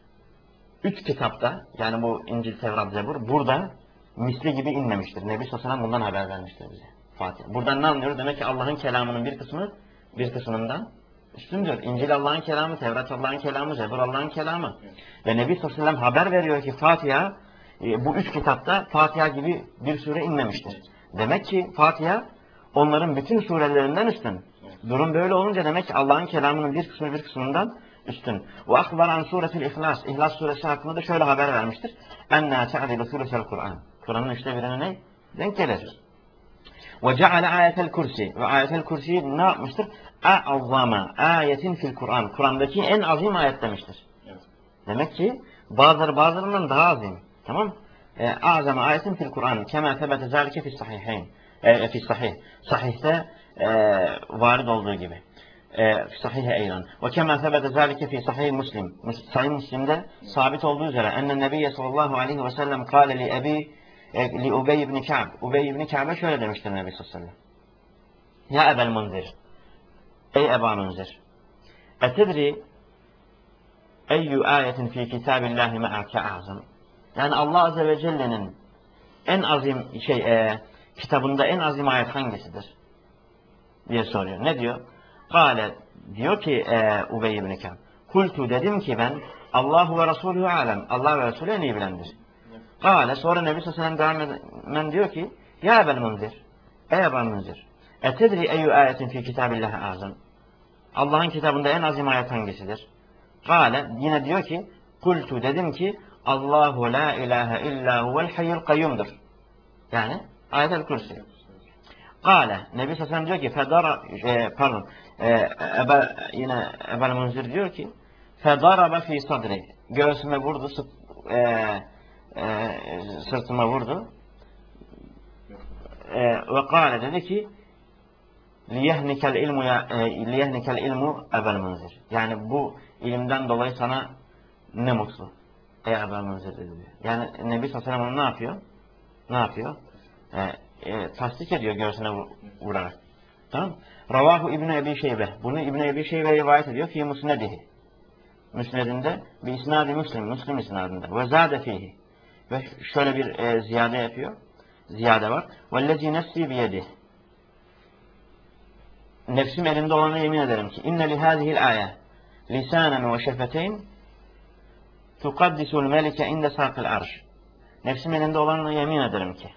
Üç kitapta, yani bu İncil, Tevrat, Zebur, burada misli gibi inmemiştir. Nebi sallallahu aleyhi ve sellem bundan haber vermiştir bize. Fatiha. Buradan ne anlıyoruz? Demek ki Allah'ın kelamının bir kısmı bir kısmından üstündür. İncil Allah'ın kelamı, Tevrat Allah'ın kelamı, Zebur Allah'ın kelamı. Ve Nebi sallallahu aleyhi ve sellem haber veriyor ki Fatiha, bu üç kitapta Fatiha gibi bir sure inmemiştir. Demek ki Fatiha onların bütün surelerinden üstün. Durum böyle olunca demek ki Allah'ın kelamının bir kısmı bir kısmından üstün. Ve akbar an suretil İhlas. İhlas suresi hakkında da şöyle haber vermiştir. Enna te'adilu suresel Kur'an. Kur'an'ın üçte birine ne? Denk gelir. Ve ceale ayetel kursi. Ve ayetel kursiyi ne yapmıştır? A'azzama ayetin fil Kur'an. Kur'an'daki en azim ayet demiştir. Evet. Demek ki bazıları bazılarından daha azim. Tamam? A'zama ayetin fil Kur'an. Kema tebete zalike fi sahihayn. E, fi sahih. Sahihte e, varid olduğu gibi. Fi sahihe eylan. Ve kema sebete zalike fi sahih Müslim. Sahih Müslim'de sabit olduğu üzere enne Nebiye sallallahu aleyhi ve sellem kâle li ebi li Ubey ibn Ka'b. Ubey ibn Ka'b'e şöyle demiştir Nebi sallallahu aleyhi ve sellem. Ya Ebel Munzir. Ey Eba Munzir. Etedri eyyü ayetin fi kitabillahi me'ake a'zam. Yani Allah Azze ve Celle'nin en azim şey e, kitabında en azim ayet hangisidir? Diye soruyor. Ne diyor? Kale diyor ki e, Ubey ibn Ka'b. Kultu dedim ki ben Allahu ve Resulü alem. Allah ve Resulü en iyi bilendir. Kale sonra Nebi sallallahu aleyhi ve sellem devam diyor ki ya Ebel Munzir. Ey Ebel Munzir. Etedri eyyü ayetin fi kitabillahi azam. Allah'ın kitabında en azim ayet hangisidir? Kale yine diyor ki kultu dedim ki Allahu la ilahe illa huvel hayyul kayyumdur. Yani ayet-el kürsi. Kale Nebi sallallahu aleyhi ve sellem diyor ki fedara e, pardon e, ebe, yine Ebel Munzir diyor ki fedaraba fi sadri. Göğsüme vurdu, sık, e, e, sırtıma vurdu. E, ve kale dedi ki liyehnikel ilmu ya e, liyehnikel ilmu Ebel Munzir. Yani bu ilimden dolayı sana ne mutlu. Ey Ebel Munzir dedi diyor. Yani Nebi sallallahu aleyhi ve sellem ne yapıyor? Ne yapıyor? E, e, tasdik ediyor göğsüne vurarak. Tamam? Ravahu İbn-i Ebi Şeybe. Bunu İbn-i Ebi Şeybe rivayet ediyor ki musnedihi. Müsnedinde bir isnad-ı Müslim, Müslim isnadında. Ve zâde fihi. Ve şöyle bir e, ziyade yapıyor. Ziyade var. Vellezî nefsî biyedih. Nefsim elimde olana yemin ederim ki inne li hâzihil âye lisânen ve şefeteyn tukaddisul melike inde sâkıl arş. Nefsim elinde olanla yemin ederim ki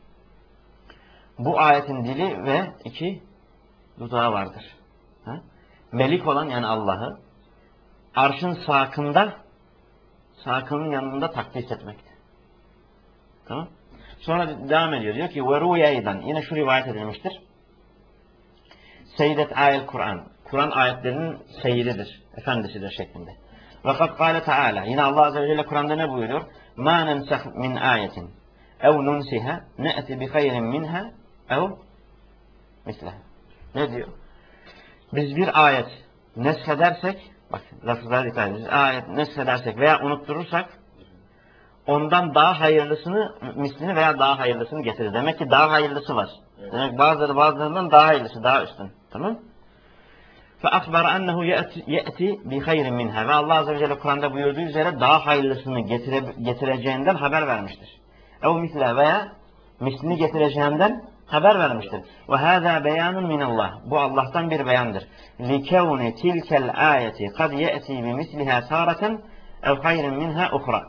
bu ayetin dili ve iki dudağı vardır. Ha? Melik olan yani Allah'ı arşın sakında sakının yanında takdis etmekte. Tamam? Sonra devam ediyor. Diyor ki وَرُوْيَيْدًا yine şu rivayet edilmiştir. Seyyidet ayel Kur'an. Kur'an ayetlerinin seyyididir. Efendisidir şeklinde. Fakat kâle Teala. Yine Allah Azze ve Celle Kur'an'da ne buyuruyor? مَا نَنْسَخْ مِنْ آيَةٍ اَوْ نُنْسِهَا نَأْتِ بِخَيْرٍ مِنْهَا ev misle. Ne diyor? Biz bir ayet neshedersek, bak lafızlara dikkat edin. Ayet neshedersek veya unutturursak ondan daha hayırlısını, mislini veya daha hayırlısını getirir. Demek ki daha hayırlısı var. Evet. Demek bazıları bazılarından daha hayırlısı, daha üstün. Tamam? Fe akbar ennehu ye'ti bi hayrin minha. Ve Allah Azze ve Celle Kur'an'da buyurduğu üzere daha hayırlısını getire, getireceğinden haber vermiştir. Ev misle veya mislini getireceğinden haber vermiştir. Ve hâzâ beyanun minallah. Bu Allah'tan bir beyandır. Likevni tilkel ayeti kad ye'ti bi mislihâ sâraten ev hayrin minhâ uhra.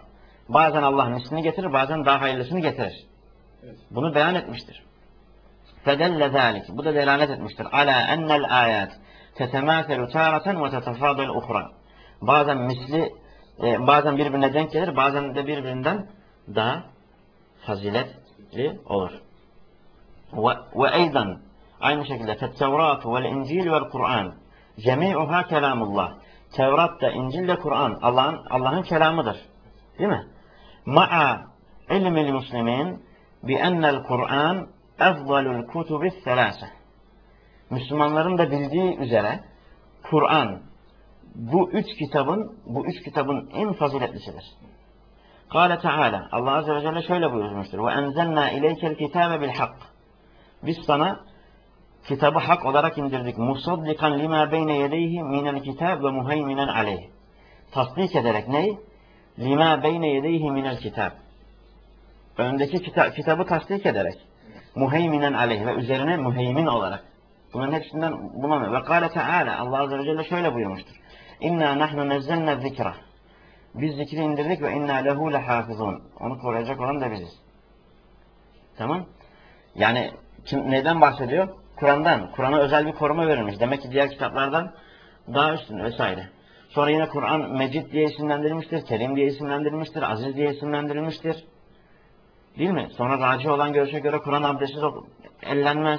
Bazen Allah'ın mislini getirir, bazen daha hayırlısını getirir. Evet. Bunu beyan etmiştir. Fedelle zâlik. Bu da delalet etmiştir. Ala ennel ayat tetemâselu târaten ve tetefâdel uhra. Bazen misli, e, bazen birbirine denk gelir, bazen de birbirinden daha faziletli olur. Ve, ve eydan aynı şekilde Tevrat ve İncil ve Kur'an cemi'uha kelamullah. Tevrat da İncil de Kur'an Allah'ın Allah'ın kelamıdır. Değil mi? Ma'a ilmil muslimin bi ennel Kur'an efdalul kutubis selâse. Müslümanların da bildiği üzere Kur'an bu üç kitabın bu üç kitabın en faziletlisidir. Kâle Teâlâ Allah Azze ve Celle şöyle buyurmuştur. Ve enzelnâ ileykel kitâbe bil hak. Biz sana kitabı hak olarak indirdik. Musaddikan lima beyne yedeyhi minel kitab ve muheyminen aleyh. Tasdik ederek neyi? Lima beyne yedeyhi minel kitab. Öndeki kita kitabı tasdik ederek. Muheyminen aleyh ve üzerine muheymin olarak. Bunların hepsinden bulamıyor. Ve kâle Teâlâ Allah Azze ve Celle şöyle buyurmuştur. İnna nahnu nezzelne zikra. Biz zikri indirdik ve inna lehu lehafizun. Onu koruyacak olan da biziz. Tamam? Yani kim, neden bahsediyor? Kur'an'dan. Kur'an'a özel bir koruma verilmiş. Demek ki diğer kitaplardan daha üstün vesaire. Sonra yine Kur'an Mecid diye isimlendirilmiştir. Kerim diye isimlendirilmiştir. Aziz diye isimlendirilmiştir. Değil mi? Sonra raci olan görüşe göre Kur'an abdestsiz ellenmez.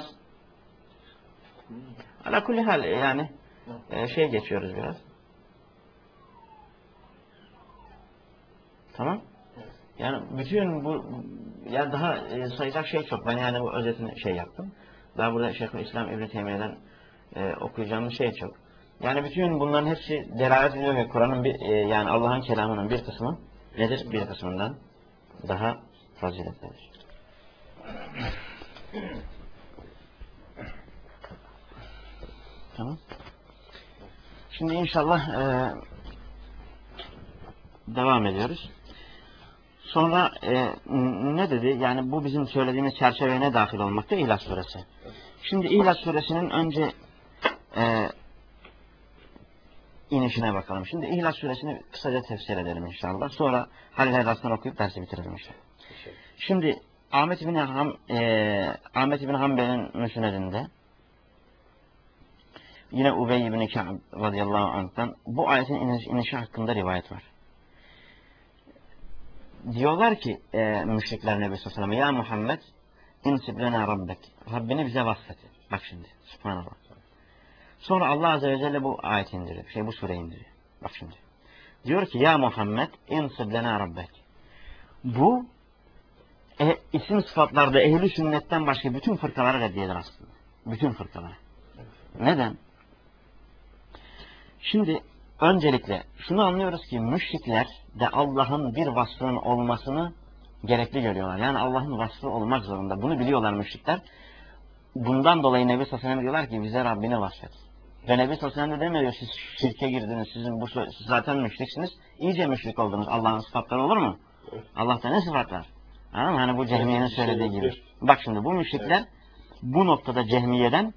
Ala kulli hal yani e, şey geçiyoruz biraz. Tamam? Yani bütün bu yani daha e, sayacak şey çok. Ben yani bu özetini şey yaptım. Daha burada Şeyhülislam İbn Teymiye'den e, okuyacağımız şey çok. Yani bütün bunların hepsi delalet ediyor ki Kur'an'ın bir e, yani Allah'ın kelamının bir kısmı nedir? Bir kısmından daha faziletlidir. Tamam. Şimdi inşallah e, devam ediyoruz. Sonra e, ne dedi? Yani bu bizim söylediğimiz çerçeveye ne dahil olmakta? İhlas Suresi. Şimdi İhlas Suresi'nin önce e, inişine bakalım. Şimdi İhlas Suresini kısaca tefsir edelim inşallah. Sonra Halil Heyras'tan okuyup dersi bitirelim inşallah. Şimdi Ahmet bin Ham e, Ahmet bin Hanbel'in müsnedinde yine Ubey bin Ka'b radıyallahu anh'tan bu ayetin iniş, inişi hakkında rivayet var. Diyorlar ki e, müşrikler Nebi sallallahu aleyhi ve sellem ya Muhammed insib lena rabbek. Rabbini bize vasfet. Bak şimdi. Subhanallah. Sonra Allah Azze ve Celle bu ayeti indiriyor. Şey bu sureyi indiriyor. Bak şimdi. Diyor ki ya Muhammed insib lena rabbek. Bu e, isim sıfatlarda ehli sünnetten başka bütün fırkalara reddiyedir aslında. Bütün fırkalara. Neden? Şimdi öncelikle şunu anlıyoruz ki müşrikler de Allah'ın bir vasfının olmasını gerekli görüyorlar. Yani Allah'ın vasfı olmak zorunda. Bunu biliyorlar müşrikler. Bundan dolayı Nebi sallallahu aleyhi ve sellem diyorlar ki bize Rabbini vasfet. Ve Nebi sallallahu aleyhi ve sellem de demiyor siz şirke girdiniz, sizin bu siz zaten müşriksiniz. İyice müşrik oldunuz. Allah'ın sıfatları olur mu? Allah'ta ne sıfat var? Anladın mı? Hani bu Cehmiye'nin söylediği gibi. Bak şimdi bu müşrikler bu noktada Cehmiye'den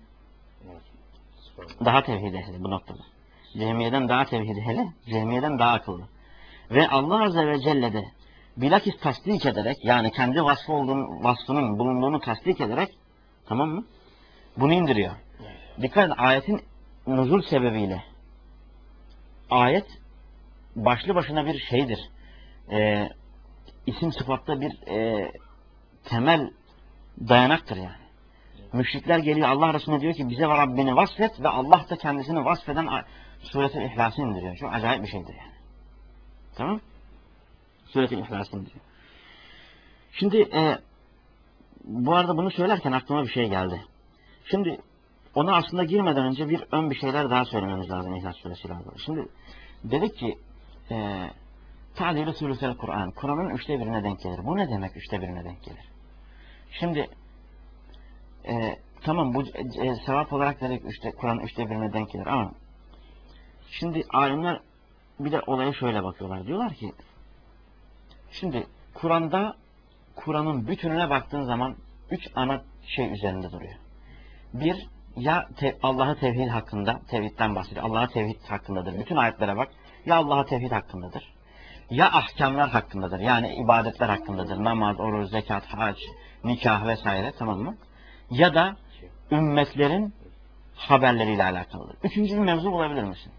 daha tevhid ehli bu noktada. Cehmiye'den daha tevhid ehli, Cehmiye'den daha akıllı. Ve Allah Azze ve Celle de bilakis tasdik ederek yani kendi vasfı olduğunu, vasfının bulunduğunu tasdik ederek tamam mı? Bunu indiriyor. Dikkat edin ayetin nuzul sebebiyle ayet başlı başına bir şeydir. Ee, isim sıfatta bir e, temel dayanaktır yani. Müşrikler geliyor Allah Resulüne diyor ki bize Rabbini vasfet ve Allah da kendisini vasfeden Suret-i İhlas'ı indiriyor. Çok acayip bir şeydir yani. Tamam? Suret-i İhlas'ı indiriyor. Şimdi e, bu arada bunu söylerken aklıma bir şey geldi. Şimdi ona aslında girmeden önce bir ön bir şeyler daha söylememiz lazım İhlas Suresi'yle alakalı. Şimdi dedik ki e, Ta'dil-i Sülüsel Kur'an. Kur'an'ın üçte birine denk gelir. Bu ne demek üçte birine denk gelir? Şimdi e, tamam bu e, sevap olarak dedik üçte, Kur'an üçte birine denk gelir ama şimdi alimler bir de olaya şöyle bakıyorlar. Diyorlar ki şimdi Kur'an'da Kur'an'ın bütününe baktığın zaman üç ana şey üzerinde duruyor. Bir, ya te Allah'a tevhid hakkında, tevhidden bahsediyor. Allah'a tevhid hakkındadır. Bütün ayetlere bak. Ya Allah'a tevhid hakkındadır. ya ahkamlar hakkındadır. Yani ibadetler hakkındadır. Namaz, oruç, zekat, hac, nikah vesaire, tamam mı? Ya da ümmetlerin haberleriyle alakalıdır. Üçüncü bir mevzu bulabilir misin?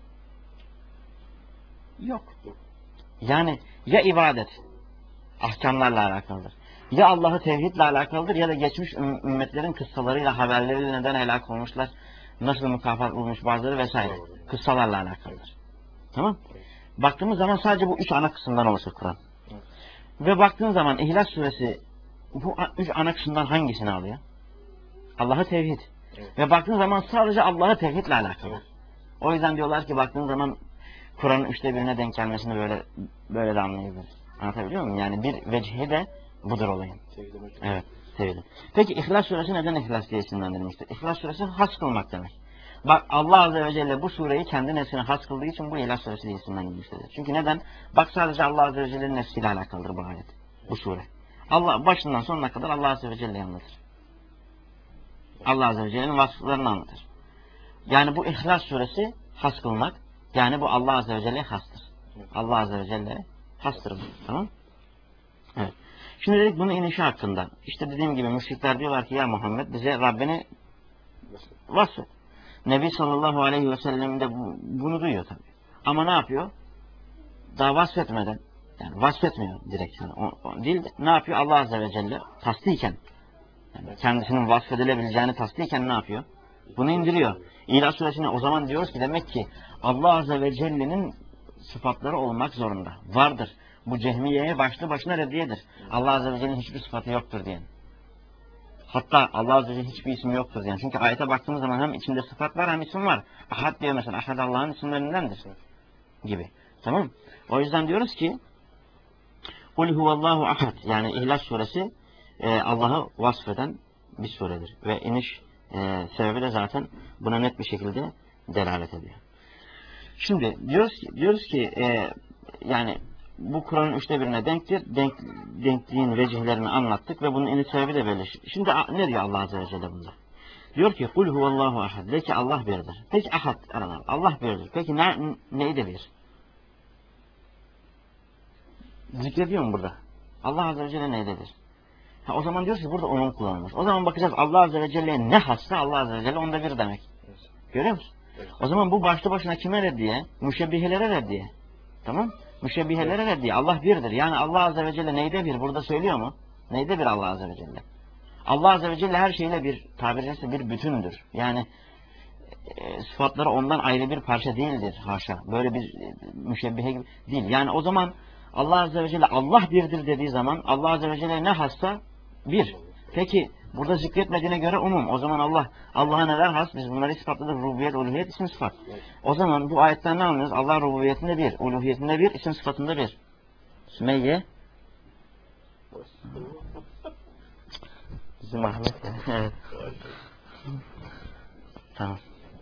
Yok. Yani ya ibadet ahkamlarla alakalıdır. Ya Allah'ı tevhidle alakalıdır ya da geçmiş ümmetlerin kıssalarıyla, haberleriyle neden helak olmuşlar, nasıl mükafat bulmuş bazıları vesaire. Kıssalarla alakalıdır. Tamam? Baktığımız zaman sadece bu üç ana kısımdan oluşur Kur'an. Ve baktığın zaman İhlas Suresi bu üç ana kısımdan hangisini alıyor? Allah'ı tevhid. Evet. Ve baktığın zaman sadece Allah'ı tevhidle alakalı. Evet. O yüzden diyorlar ki baktığın zaman Kur'an'ın üçte birine denk gelmesini böyle böyle de anlayabiliriz. Anlatabiliyor muyum? Yani bir vecihi de budur olayın. Evet. Tevhid. Peki İhlas Suresi neden İhlas diye isimlendirilmiştir? İhlas Suresi has kılmak demek. Bak Allah Azze ve Celle bu sureyi kendi nefsine has kıldığı için bu İhlas Suresi diye isimlendirilmiştir. Çünkü neden? Bak sadece Allah Azze ve Celle'nin nefsiyle alakalıdır bu ayet. Bu sure. Allah başından sonuna kadar Allah Azze ve Celle'yi anlatır. Allah Azze ve Celle'nin vasıflarını anlatır. Yani bu İhlas Suresi has kılmak, yani bu Allah Azze ve Celle'ye hastır. Allah Azze ve Celle'ye hastır bu. Tamam? Evet. Şimdi dedik bunun inişi hakkında. İşte dediğim gibi müşrikler diyorlar ki ya Muhammed bize Rabbini vasfet. Nebi sallallahu aleyhi ve sellem de bunu duyuyor tabii. Ama ne yapıyor? Daha vasfetmeden, yani vasfetmiyor direkt. Yani o, o değil de, ne yapıyor? Allah Azze ve Celle tasdiken, yani kendisinin vasfedilebileceğini tasdiken ne yapıyor? Bunu indiriyor. İlah suresine o zaman diyoruz ki demek ki Allah Azze ve Celle'nin sıfatları olmak zorunda. Vardır. Bu Cehmiye'ye başlı başına reddiyedir. Allah Azze ve Celle'nin hiçbir sıfatı yoktur diyen. Hatta Allah Azze ve Celle hiçbir ismi yoktur diyen. Çünkü ayete baktığımız zaman hem içinde sıfat var hem isim var. Ahad diyor mesela. Ahad Allah'ın isimlerindendir. Gibi. Tamam. O yüzden diyoruz ki Kul huvallahu ahad. Yani İhlas suresi e, Allah'ı vasfeden bir suredir. Ve iniş e, sebebi de zaten buna net bir şekilde delalet ediyor. Şimdi diyoruz ki, diyoruz ki e, yani bu Kur'an'ın üçte birine denktir. Denk, denkliğin vecihlerini anlattık ve bunun iniş sebebi de belli. Şimdi ne diyor Allah Azze ve Celle bunda? Diyor ki kul huvallahu ahad. De ki Allah birdir. Peki ahad aralar. Allah birdir. Peki ne, neydi bir? Zikrediyor mu burada? Allah Azze ve Celle neydedir? Ha, o zaman diyoruz ki burada onun kullanılmış. O zaman bakacağız Allah Azze ve Celle'ye ne hassa Allah Azze ve Celle onda bir demek. Evet. Görüyor musun? Evet. O zaman bu başlı başına kime reddiye? Müşebbihelere reddiye. Tamam? Müşebbihelere evet. reddiye. Allah birdir. Yani Allah Azze ve Celle neyde bir? Burada söylüyor mu? Neyde bir Allah Azze ve Celle? Allah Azze ve Celle her şeyle bir, tabiri caizse bir bütündür. Yani e, sıfatları ondan ayrı bir parça değildir. Haşa. Böyle bir e, müşebbihe gibi değil. Yani o zaman Allah Azze ve Celle Allah birdir dediği zaman Allah Azze ve Celle ne hassa? Bir. Peki burada zikretmediğine göre umum. O zaman Allah Allah'a neler has? Biz bunları ispatladık. Rububiyet, uluhiyet, isim sıfat. O zaman bu ayetten ne anlıyoruz? Allah rububiyetinde bir, uluhiyetinde bir, isim sıfatında bir. Sümeyye. Bizim Ahmet ya. Evet. Tamam.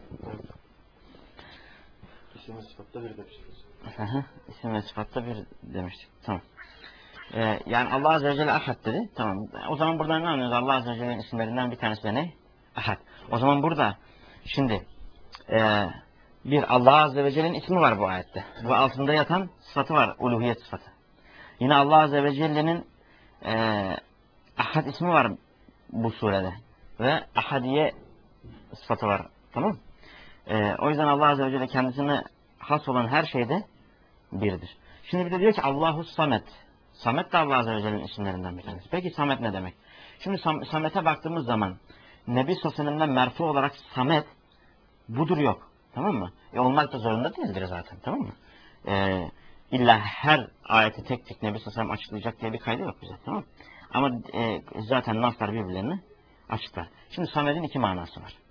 İsim ve sıfatta bir demiştik. İsim ve sıfatta bir demiştik. Tamam. Ee, yani Allah Azze ve Celle ahad dedi. Tamam. O zaman burada ne anlıyoruz? Allah Azze ve Celle'nin isimlerinden bir tanesi de ne? Ahad. O zaman burada şimdi e, bir Allah Azze ve Celle'nin ismi var bu ayette. Bu altında yatan sıfatı var. Uluhiyet sıfatı. Yine Allah Azze ve Celle'nin e, ahad ismi var bu surede. Ve ahadiye sıfatı var. Tamam. E, o yüzden Allah Azze ve Celle kendisine has olan her şeyde birdir. Şimdi bir de diyor ki Allahu Samet. Samet de Allah Azze ve Celle'nin isimlerinden bir tanesi. Peki Samet ne demek? Şimdi Sam Samet'e baktığımız zaman Nebi Sallallahu merfu olarak Samet budur yok. Tamam mı? E olmak da zorunda değildir zaten. Tamam mı? E, illa her ayeti tek tek Nebi Sallallahu açıklayacak diye bir kaydı yok bize. Tamam mı? Ama e, zaten naslar birbirlerini açıklar. Şimdi Samet'in iki manası var.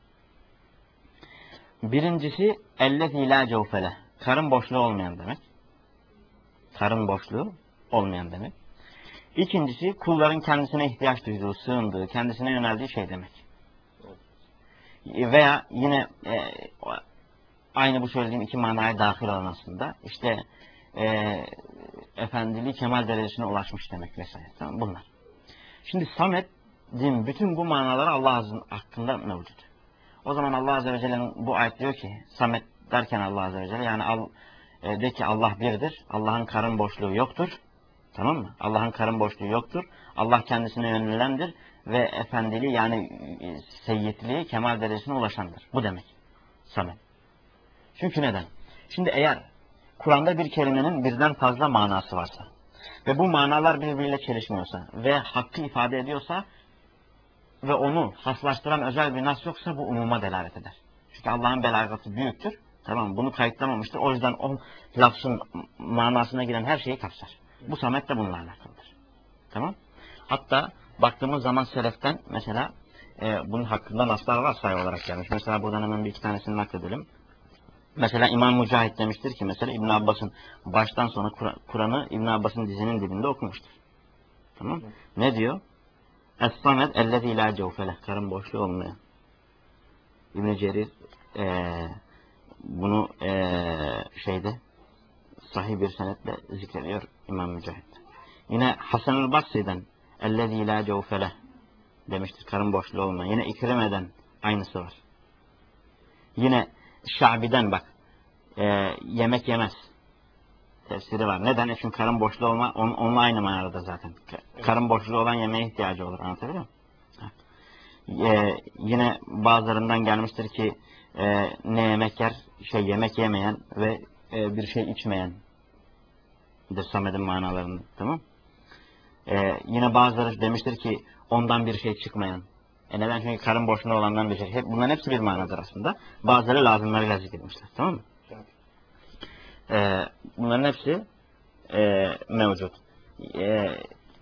Birincisi ellezî lâ cevfele. Karın boşluğu olmayan demek. Karın boşluğu olmayan demek. İkincisi kulların kendisine ihtiyaç duyduğu, sığındığı, kendisine yöneldiği şey demek. Veya yine e, aynı bu söylediğim iki manaya dahil olan aslında. İşte e, efendiliği kemal derecesine ulaşmış demek vesaire. Tamam, bunlar. Şimdi Samet'in bütün bu manaları Allah hakkında mevcut. O zaman Allah Azze ve Celle'nin bu ayet diyor ki Samet derken Allah Azze ve Celle yani al, E, de ki Allah birdir. Allah'ın karın boşluğu yoktur. Tamam mı? Allah'ın karın boşluğu yoktur. Allah kendisine yönelilendir ve efendiliği yani e, seyyidliği kemal derecesine ulaşandır. Bu demek. Samet. Çünkü neden? Şimdi eğer Kur'an'da bir kelimenin birden fazla manası varsa ve bu manalar birbiriyle çelişmiyorsa ve hakkı ifade ediyorsa ve onu haslaştıran özel bir nas yoksa bu umuma delalet eder. Çünkü Allah'ın belagatı büyüktür. Tamam mı? Bunu kayıtlamamıştır. O yüzden o lafzın manasına giren her şeyi kapsar. Bu samet de bununla alakalıdır. Tamam? Hatta baktığımız zaman seleften mesela e, bunun hakkında naslar var sayı olarak gelmiş. Mesela buradan hemen bir iki tanesini nakledelim. Mesela İmam Mücahit demiştir ki mesela İbn Abbas'ın baştan sona Kur'an'ı İbn Abbas'ın dizinin dibinde okumuştur. Tamam? Ne diyor? Es-samet ellezî lâ cevfeleh. Karın boşluğu olmayan. İbn Cerir ee, bunu ee, şeyde sahih bir senetle zikrediyor İmam Mücahit. Yine Hasan-ül Basri'den ellezî lâ cevfeleh demiştir. Karın boşluğu olmayan. Yine İkrime'den aynısı var. Yine Şabi'den bak e, yemek yemez tefsiri var. Neden? E çünkü karın boşluğu olma on, onunla aynı manada zaten. Karın boşluğu olan yemeğe ihtiyacı olur. Anlatabiliyor muyum? E, yine bazılarından gelmiştir ki e, ne yemek yer? Şey yemek yemeyen ve e, bir şey içmeyen de Samed'in manalarında. Tamam? E, yine bazıları demiştir ki ondan bir şey çıkmayan. E neden? Çünkü karın boşluğu olandan bir şey. Hep, bunların hepsi bir manadır aslında. Bazıları lazımlarıyla zikredilmişler. Tamam mı? Evet. Ee, bunların hepsi e, mevcut. E,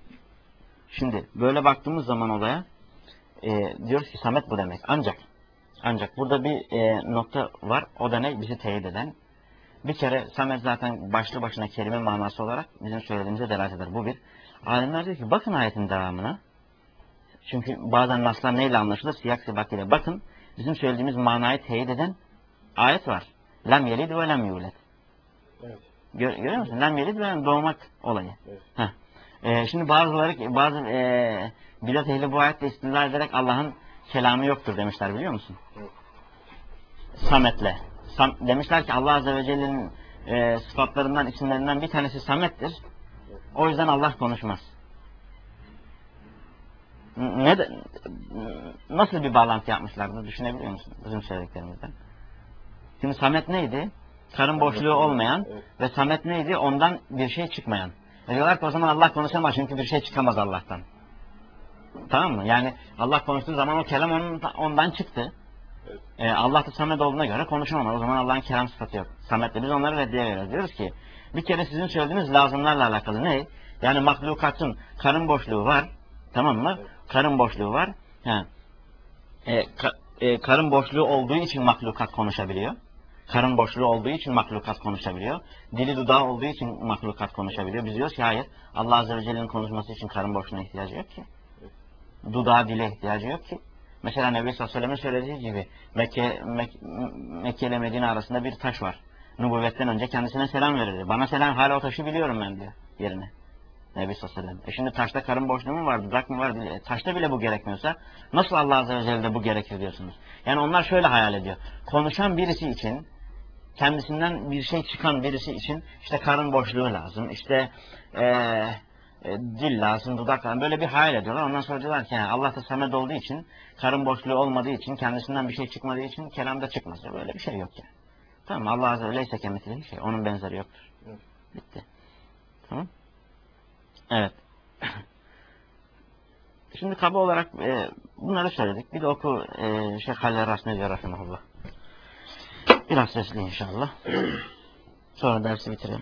şimdi böyle baktığımız zaman olaya e, diyoruz ki Samet bu demek. Ancak ancak burada bir e, nokta var. O da ne? Bizi teyit eden. Bir kere Samet zaten başlı başına kelime manası olarak bizim söylediğimize delalet eder. Bu bir. Alimler diyor ki bakın ayetin devamına. Çünkü bazen naslar neyle anlaşılır? Siyak sibak ile. Bakın bizim söylediğimiz manayı teyit eden ayet var. Lem yelid ve lem yulet. Evet. Gör, görüyor musun? Lem yelid ve doğmak olayı. Evet. Heh. Ee, şimdi bazıları bazı e, bidat ehli bu ayetle istinlal ederek Allah'ın kelamı yoktur demişler biliyor musun? Evet. Samet'le. Sam, demişler ki Allah Azze ve Celle'nin e, sıfatlarından, isimlerinden bir tanesi Samet'tir. Evet. O yüzden Allah konuşmaz. Ne de, nasıl bir bağlantı yapmışlardı düşünebiliyor musun bizim söylediklerimizden? Şimdi Samet neydi? Karın boşluğu olmayan evet. Ve Samet neydi? Ondan bir şey çıkmayan. E diyorlar ki o zaman Allah konuşamaz çünkü bir şey çıkamaz Allah'tan. Tamam mı? Yani Allah konuştuğu zaman o kelam onun, ondan çıktı. Evet. E, Allah da Samet olduğuna göre konuşamaz. O zaman Allah'ın kelam sıfatı yok. Samet'le biz onları reddiye veriyoruz. Diyoruz ki bir kere sizin söylediğiniz lazımlarla alakalı ne? Yani mahlukatın karın boşluğu var. Tamam mı? Evet. Karın boşluğu var. Ha. E, ka, e, karın boşluğu olduğu için mahlukat konuşabiliyor. Karın boşluğu olduğu için mahlukat konuşabiliyor. Dili dudağı olduğu için mahlukat konuşabiliyor. Biz diyoruz ki hayır. Allah Azze ve Celle'nin konuşması için karın boşluğuna ihtiyacı yok ki. Dudağı dile ihtiyacı yok ki. Mesela Nebi sallallahu aleyhi ve sellem'in söylediği gibi Mekke, Mek Mekke ile Medine arasında bir taş var. Nübüvvetten önce kendisine selam verirdi. Bana selam hala o taşı biliyorum ben diyor yerine. Nebi sallallahu aleyhi ve sellem. E şimdi taşta karın boşluğu mu var, dudak mı var? E, taşta bile bu gerekmiyorsa nasıl Allah Azze ve Celle'de bu gerekir diyorsunuz? Yani onlar şöyle hayal ediyor. Konuşan birisi için, kendisinden bir şey çıkan birisi için işte karın boşluğu lazım, işte e, e, dil lazım, dudak lazım. Böyle bir hayal ediyorlar. Ondan sonra diyorlar ki yani Allah da Samet olduğu için, karın boşluğu olmadığı için, kendisinden bir şey çıkmadığı için kelamda çıkmaz. Böyle bir şey yok yani. Tamam mı? Allah Azze ve Leyse kemetili şey. Onun benzeri yoktur. Bitti. Tamam. Evet. Şimdi kaba olarak e, bunları söyledik. Bir de oku e, Şeyh Halil Rasmi Rahimahullah. Biraz sesli inşallah. Sonra dersi bitirelim.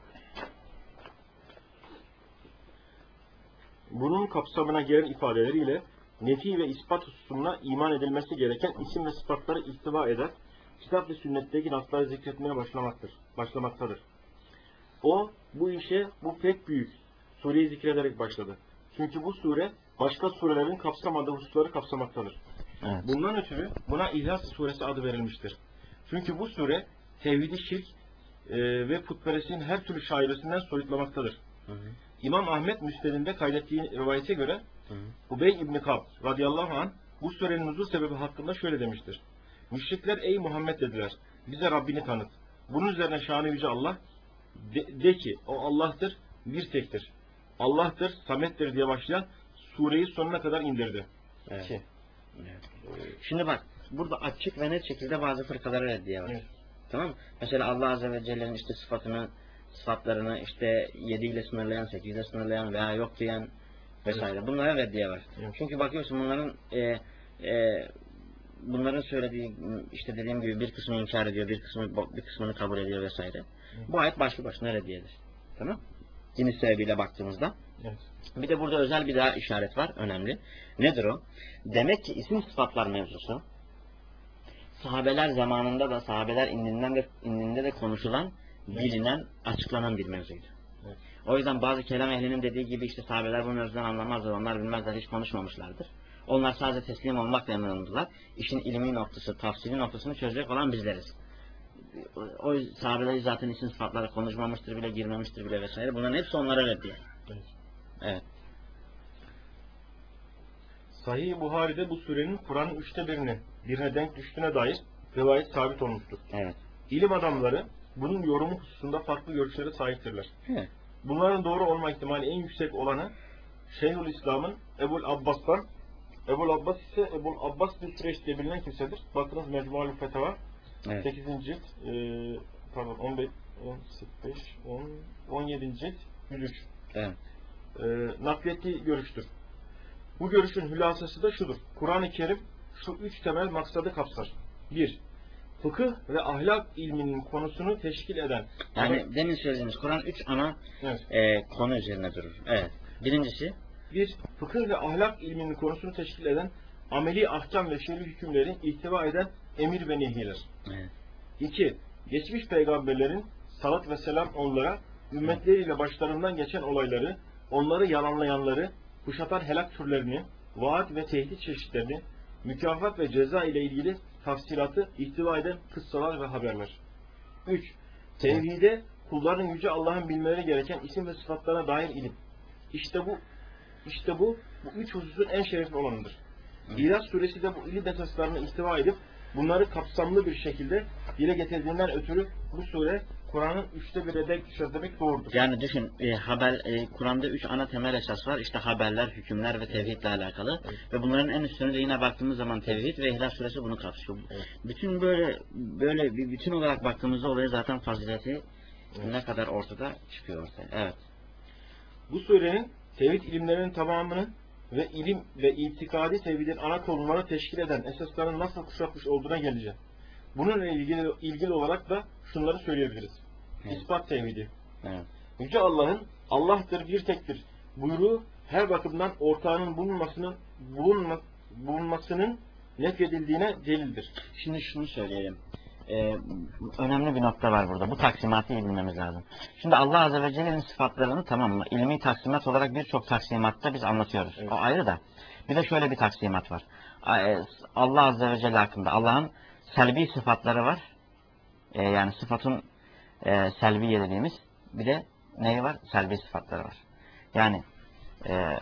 Bunun kapsamına giren ifadeleriyle nefi ve ispat hususuna iman edilmesi gereken isim ve sıfatları ihtiva eder. Kitap ve sünnetteki nasları zikretmeye başlamaktır, başlamaktadır. O bu işe bu pek büyük sureyi zikrederek başladı. Çünkü bu sure başka surelerin kapsamadığı hususları kapsamaktadır. Evet. Bundan ötürü buna İhlas suresi adı verilmiştir. Çünkü bu sure tevhidi şirk e, ve putperestliğin her türlü şaibesinden soyutlamaktadır. Hı hı. İmam Ahmet Müsned'inde kaydettiği rivayete göre hı hı. Ubey İbn-i Kab radıyallahu anh bu surenin nuzul sebebi hakkında şöyle demiştir. Müşrikler ey Muhammed dediler. Bize Rabbini tanıt. Bunun üzerine şanı yüce Allah de, de ki o Allah'tır, bir tektir. Allah'tır, samettir diye başlayan sureyi sonuna kadar indirdi. Evet. Ki. Evet. Şimdi bak, burada açık ve net şekilde bazı fırkalara reddiye var. Evet. Tamam mı? Mesela Allah Azze ve Celle'nin işte sıfatını, sıfatlarını işte yedi ile sınırlayan, sekiz ile sınırlayan veya yok diyen vesaire. Evet. Bunlara reddiye var. Evet. Çünkü bakıyorsun bunların e, e, bunların söylediği işte dediğim gibi bir kısmını inkar ediyor, bir kısmı bir kısmını kabul ediyor vesaire. Evet. Bu ayet başlı başına reddiyedir. Tamam? Cins sebebiyle baktığımızda. Evet. Bir de burada özel bir daha işaret var, önemli. Nedir o? Demek ki isim sıfatlar mevzusu sahabeler zamanında da sahabeler indiğinden de, indiğinde de konuşulan, bilinen, açıklanan bir mevzuydu. Evet. O yüzden bazı kelam ehlinin dediği gibi işte sahabeler bu mevzudan anlamazlar, onlar bilmezler, hiç konuşmamışlardır. Onlar sadece teslim olmakla emrolundular. İşin ilmi noktası, tafsili noktasını çözecek olan bizleriz. O sahabeler zaten isim sıfatlara konuşmamıştır bile, girmemiştir bile vesaire. Bunların hepsi onlara reddiye. Evet. Evet. Sahih-i Buhari'de bu surenin Kur'an'ın üçte birine, birine denk düştüğüne dair rivayet sabit olmuştur. Evet. İlim adamları bunun yorumu hususunda farklı görüşlere sahiptirler. Evet. Bunların doğru olma ihtimali en yüksek olanı Şeyhülislam'ın Ebul Abbas'tan, Ebul Abbas ise Ebul Abbas bir süreç diye bilinen kimsedir. Bakınız Mecmual-i Feteva, evet. sekizinci cilt, e, pardon on beş, on beş, on, on yedinci cilt, yüz üç. Evet. E, naklettiği görüştür. Bu görüşün hülasası da şudur. Kur'an-ı Kerim şu üç temel maksadı kapsar. Bir, fıkıh ve ahlak ilminin konusunu teşkil eden. Yani ama, demin söylediğimiz Kur'an üç ana evet. e, konu üzerine durur. Evet. Birincisi, bir, fıkıh ve ahlak ilminin konusunu teşkil eden ameli ahkam ve şer'i hükümleri ihtiva eden emir ve nehiler. Evet. İki, geçmiş peygamberlerin salat ve selam onlara ümmetleriyle başlarından geçen olayları, onları yalanlayanları, kuşatan helak türlerini, vaat ve tehdit çeşitlerini, mükafat ve ceza ile ilgili tafsilatı ihtiva eden kıssalar ve haberler. Üç, tevhide kulların yüce Allah'ın bilmeleri gereken isim ve sıfatlarına dair ilim. İşte bu, işte bu, bu üç hususun en şerefli olanıdır. İhlas suresi de bu ilim esaslarını ihtiva edip bunları kapsamlı bir şekilde dile getirdiğinden ötürü bu sure Kur'an'ın üçte bire denk düşer demek doğrudur. Yani düşün, e, haber e, Kur'an'da üç ana temel esas var. İşte haberler, hükümler ve tevhidle alakalı. Evet. Ve bunların en üstünde de yine baktığımız zaman tevhid ve İhlas suresi bunu kapsıyor. Evet. Bütün böyle böyle bir bütün olarak baktığımızda olaya zaten fazileti evet. ne kadar ortada çıkıyor ortaya. Evet. Bu surenin tevhid ilimlerinin tamamını ve ilim ve itikadi tevhidin ana konularını teşkil eden esasların nasıl kuşatmış olduğuna geleceğim. Bununla ilgili, ilgili olarak da şunları söyleyebiliriz. Evet. İspat tevhidi. Evet. Yüce Allah'ın Allah'tır, bir tektir buyruğu her bakımdan ortağının bulunmasının bulunma, bulunmasının nefyedildiğine delildir. Şimdi şunu söyleyelim. Ee, önemli bir nokta var burada. Bu taksimatı iyi bilmemiz lazım. Şimdi Allah Azze ve Celle'nin sıfatlarını, tamam mı, ilmi taksimat olarak birçok taksimatta biz anlatıyoruz. Evet. O ayrı da. Bir de şöyle bir taksimat var. Allah Azze ve Celle hakkında Allah'ın selbi sıfatları var. Ee, yani sıfatın e, selbiye dediğimiz. Bir de neyi var? Selbi sıfatları var. Yani e,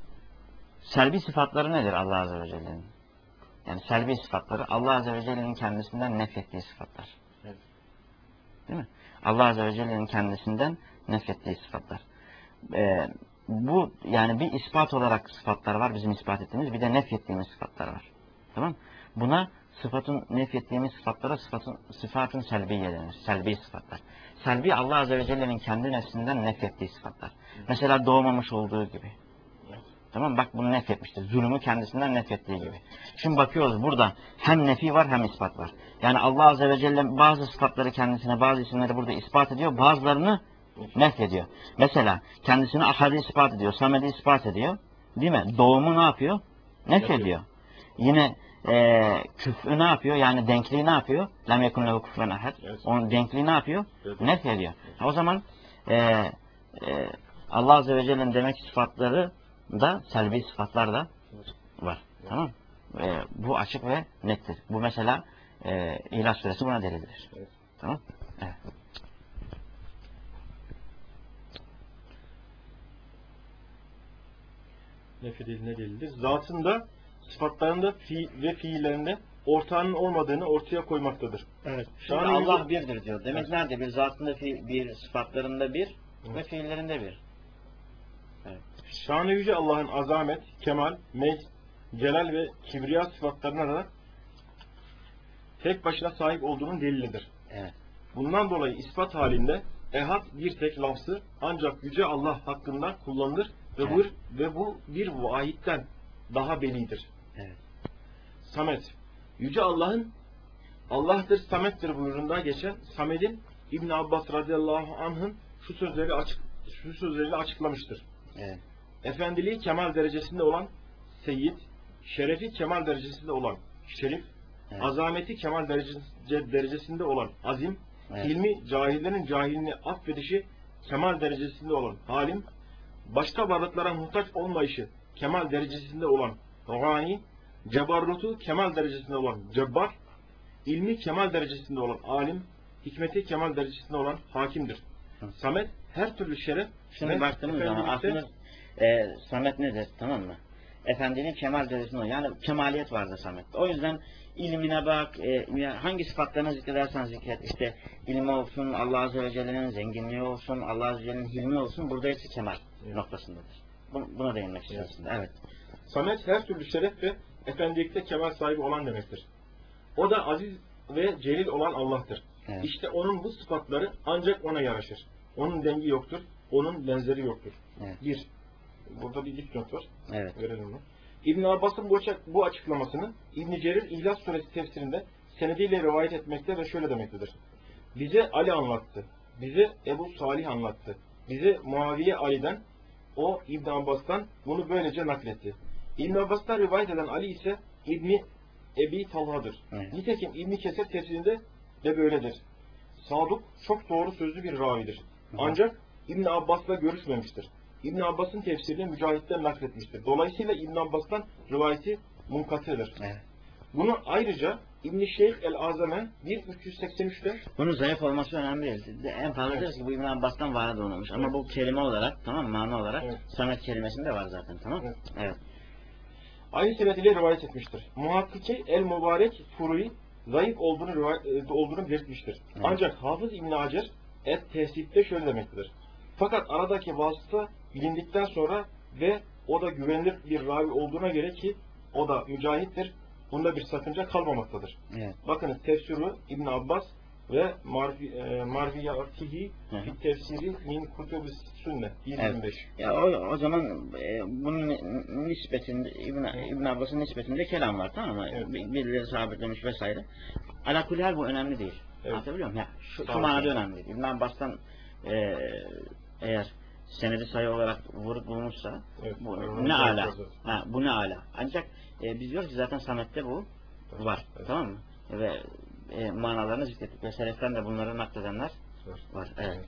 selbi sıfatları nedir Allah Azze ve Celle'nin? Yani selbi sıfatları Allah Azze ve Celle'nin kendisinden nefrettiği sıfatlar. Evet. Değil mi? Allah Azze ve Celle'nin kendisinden nefrettiği sıfatlar. Ee, bu yani bir ispat olarak sıfatlar var, bizim ispat ettiğimiz, bir de nefrettiğimiz sıfatlar var. Tamam? Buna sıfatın nefrettiğimiz sıfatlara sıfatın sıfatın selbiye denir. Selbi sıfatlar. Selbi Allah Azze ve Celle'nin kendi nefsinden nefrettiği sıfatlar. Mesela doğmamış olduğu gibi. Tamam, bak bunu nefretmiştir. Zulümü kendisinden nefrettiği gibi. Şimdi bakıyoruz burada hem nefi var hem ispat var. Yani Allah Azze ve Celle bazı sıfatları kendisine, bazı isimleri burada ispat ediyor, bazılarını nefrediyor. Mesela kendisini ahadi ispat ediyor, samedi ispat ediyor. Değil mi? Doğumu ne yapıyor? Nefrediyor. Yine e, küfrü ne yapıyor? Yani denkliği ne yapıyor? Lem yekun lehu kufuven ahad. Onun denkliği ne yapıyor? Nefrediyor. O zaman e, e, Allah Azze ve Celle'nin demek sıfatları da selbi sıfatlar da var. Evet. Tamam. Ee, bu açık ve nettir. Bu mesela e, İhlas suresi buna delildir. Evet. Tamam. Evet. Nefedildiğine delildir. Zatında, sıfatlarında fi ve fiillerinde ortağının olmadığını ortaya koymaktadır. Evet. Şimdi Şanı Allah yüce- birdir diyor. Demek Evet. nerede? Bir zatında fi- bir, sıfatlarında bir Evet. ve fiillerinde bir. Şanı yüce Allah'ın azamet, kemal, mecd, celal ve kibriya sıfatlarına da tek başına sahip olduğunun delilidir. Evet. Bundan dolayı ispat halinde ehad bir tek lafzı ancak yüce Allah hakkında kullanılır ve, Evet. bu, ve bu bir vahitten daha belidir. Evet. Samet. Yüce Allah'ın Allah'tır, Samet'tir buyruğunda geçen Samed'in İbn Abbas radıyallahu anh'ın şu sözleri açık şu sözleriyle açıklamıştır. Evet. Efendiliği kemal derecesinde olan Seyyid, şerefi kemal derecesinde olan Şerif, Evet. azameti kemal derece- derecesinde olan Azim, Evet. ilmi cahillerin cahilini affedişi kemal derecesinde olan Halim, başka varlıklara muhtaç olmayışı kemal derecesinde olan Gani, cebarrutu kemal derecesinde olan Cebbar, ilmi kemal derecesinde olan Alim, hikmeti kemal derecesinde olan Hakimdir. Hı. Samet her türlü şeref Şimdi ve baktığımız zaman efendilikte- aslında e, Samet nedir? Tamam mı? Efendinin kemal derecesinde yani kemaliyet vardır Samet'te. O yüzden ilmine bak, e, ya hangi sıfatlarını zikredersen zikret. İşte ilmi olsun, Allah Azze ve Celle'nin zenginliği olsun, Allah Azze ve Celle'nin hilmi olsun. Burada hepsi kemal Evet. noktasındadır. Bu- Buna değinmek istiyorum aslında. Evet. Samet her türlü şeref ve efendilikte kemal sahibi olan demektir. O da aziz ve celil olan Allah'tır. Evet. İşte onun bu sıfatları ancak ona yaraşır. Onun dengi yoktur, onun benzeri yoktur. Evet. Bir. Burada bir dipnot var. Evet. Verelim bunu. İbn Abbas'ın bu, açık- bu açıklamasını İbn Cerir İhlas Suresi tefsirinde senediyle rivayet etmekte ve şöyle demektedir. Bize Ali anlattı. Bize Ebu Salih anlattı. Bize Muaviye Ali'den, o İbn Abbas'tan bunu böylece nakletti. İbn Abbas'tan rivayet eden Ali ise İbni Ebi Talha'dır. Evet. Nitekim İbn Kesir tefsirinde de böyledir. Saduk çok doğru sözlü bir ravidir. Ancak İbn Abbas'la görüşmemiştir. İbn Abbas'ın tefsirini Mücahit'ten nakletmiştir. Dolayısıyla İbn Abbas'tan rivayeti munkatıdır. Evet. Bunu ayrıca İbn Şeyh el-Azame bir üç yüz seksen üçte Bunun zayıf olması önemli değil. De- En fazla Evet. deriz ki bu İbn Abbas'tan varid olmamış. Ama Evet. bu kelime olarak, tamam mı? Mana olarak Evet. Samet kelimesinde var zaten, tamam mı? Evet. Evet. aynı senediyle rivayet etmiştir. Muhakkiki el-Mübarek Furui zayıf olduğunu, rivayet, olduğunu belirtmiştir. Evet. Ancak Hafız İbn Hacer et-Tehsip'te şöyle demektedir. Fakat aradaki vasıta bilindikten sonra ve o da güvenilir bir ravi olduğuna göre ki o da mücahittir, bunda bir sakınca kalmamaktadır. Evet. Bakınız tefsiri İbn Abbas ve Marvi, e, Marviyatihi Hı hı. fi tefsiri min kutubis sünne bir yirmi beş. Ya o, o zaman e, bunun nispetinde İbn İbn Abbas'ın nispetinde kelam var, tamam mı? Evet. Bir- Birileri sabitlemiş vesaire. Alakulhal bu önemli değil. Evet. Anlatabiliyor muyum? Ya, şu, şu Tamam. manada önemli değil. İbn Abbas'tan e, eğer senedi sayı olarak vurup bulmuşsa Evet. bu Evet. ne ala. Evet. Ha, bu ne ala. Ancak e, biz diyoruz ki zaten Samet'te bu var. Evet. Tamam mı? Ve e, manalarını zikrettik. Ve seleften de bunları nakledenler var. Evet.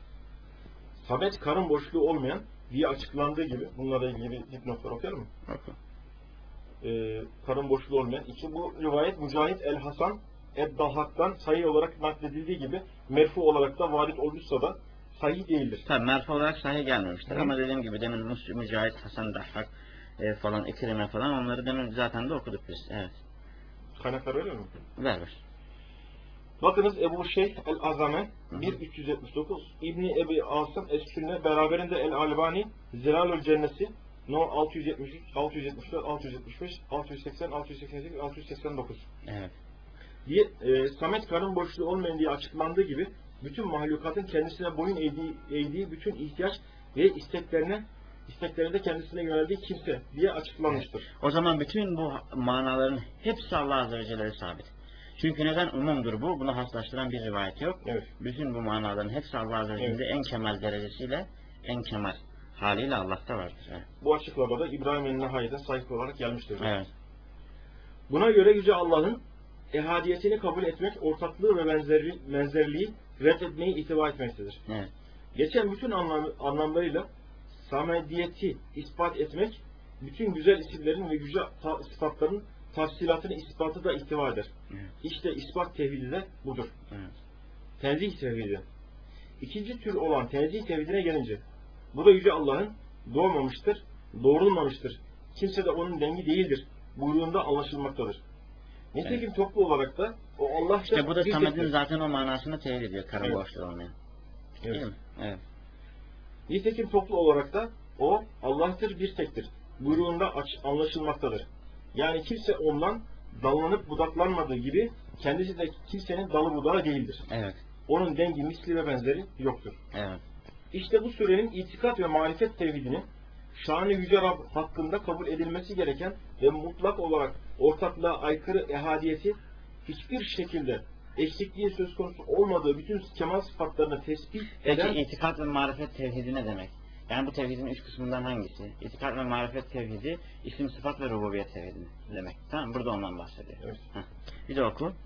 Samet karın boşluğu olmayan diye açıklandığı gibi, bunlarla ilgili dipnotlar okuyalım mı? Oku. Ee, karın boşluğu olmayan. İki, bu rivayet Mücahit el-Hasan Eddahak'tan sahih olarak nakledildiği gibi merfu olarak da varit olmuşsa da sahih değildir. Tabi merfu olarak sahih gelmemiştir. Hı. Ama dediğim gibi demin Müs- Mücahit, Hasan Dahhak e, falan, İkrime falan onları demin zaten de okuduk biz. Evet. Kaynaklar öyle mi? Ver ver. Bakınız Ebu Şeyh el-Azame bir üç yüz yetmiş dokuz, İbni Ebi Asım Es-Sünne beraberinde El-Albani Zilalül Cennesi No altı yüz yetmiş üç, altı yüz yetmiş dört, altı yüz yetmiş beş, altı yüz seksen, altı yüz seksen sekiz, altı yüz seksen dokuz Evet. diye e, Samet karın boşluğu olmayan diye açıklandığı gibi bütün mahlukatın kendisine boyun eğdiği, eğdiği bütün ihtiyaç ve isteklerine isteklerinde kendisine yöneldiği kimse diye açıklanmıştır. O zaman bütün bu manaların hepsi Allah Azze ve Celle'ye sabit. Çünkü neden? Umumdur bu. Bunu haslaştıran bir rivayet yok. Evet. Bütün bu manaların hepsi Allah Azze ve Celle'de en kemal derecesiyle, en kemal haliyle Allah'ta vardır. Evet. Bu açıklamada İbrahim el-Nehai'de sahip olarak gelmiştir. Evet. Buna göre Yüce Allah'ın ehadiyetini kabul etmek, ortaklığı ve benzerli, benzerliği reddetmeyi itibar etmektedir. Evet. Geçen bütün anlam, anlamlarıyla samediyeti ispat etmek, bütün güzel isimlerin ve yüce ta, sıfatların tafsilatını ispatı da ihtiva eder. Evet. İşte ispat tevhidi de budur. Evet. Tenzih tevhidi. İkinci tür olan tenzih tevhidine gelince, bu da Yüce Allah'ın doğmamıştır, doğrulmamıştır. Kimse de onun dengi değildir buyruğunda anlaşılmaktadır. Nitekim toplu olarak da o Allah'ta İşte bu da bir Samed'in tektir. zaten o manasını teyit ediyor. Karın Evet. boşluğu olmayan. Evet. Değil mi? Evet. Nitekim toplu olarak da o Allah'tır, bir tektir. Buyruğunda aç, anlaşılmaktadır. Yani kimse ondan dallanıp budaklanmadığı gibi kendisi de kimsenin dalı budağı değildir. Evet. Onun dengi, misli ve benzeri yoktur. Evet. İşte bu surenin itikat ve marifet tevhidini şan-ı yüce Rab hakkında kabul edilmesi gereken ve mutlak olarak ortaklığa aykırı ehadiyeti hiçbir şekilde eksikliği söz konusu olmadığı bütün kemal sıfatlarını tespit eden... Peki itikat ve marifet tevhidi ne demek? Yani bu tevhidin üç kısmından hangisi? İtikat ve marifet tevhidi, isim, sıfat ve rububiyet tevhidi demek. Tamam, burada ondan bahsediyor. Evet. Heh. Bir de oku.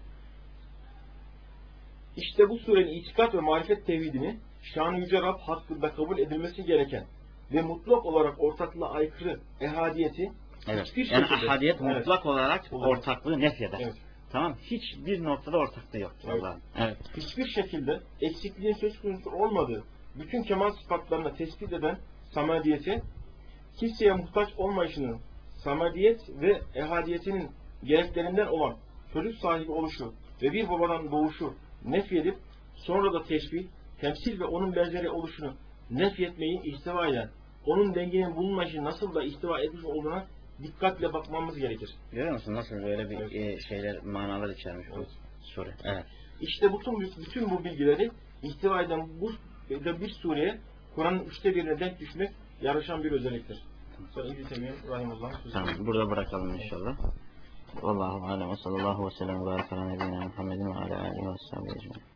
İşte bu surenin itikat ve marifet tevhidini şan-ı yüce Rab hakkında kabul edilmesi gereken ve mutlak olarak ortaklığa aykırı ehadiyeti Evet. hiçbir Yani şekilde... ahadiyet Evet. mutlak olarak ortaklığı nefyeder. Evet. Tamam. Hiçbir noktada ortaklığı yok. Evet. Allah'ın. Evet. Hiçbir şekilde eksikliğin söz konusu olmadığı bütün kemal sıfatlarını tespit eden samadiyeti, kimseye muhtaç olmayışının, samadiyet ve ehadiyetinin gereklerinden olan çocuk sahibi oluşu ve bir babadan doğuşu nefyedip sonra da teşbih, temsil ve onun benzeri oluşunu nefyetmeyi ihtiva eden, onun dengenin bulunmayışı nasıl da ihtiva etmiş olduğuna dikkatle bakmamız gerekir. Görüyor musun nasıl böyle bir Evet. e, şeyler, manalar içermiş bu Evet. soru. Evet. İşte bütün, bütün bu bilgileri ihtiva eden bu bir sureye Kur'an'ın üçte birine denk düşmek yarışan bir özelliktir. Sonra İbn-i Teymiye Rahimullah. Tamam, burada bırakalım inşallah. Vallahu alem ve sallallahu ve sellem ve barik ala nebiyyina Muhammedin ve ala alihi ve sahbihi ecmaîn.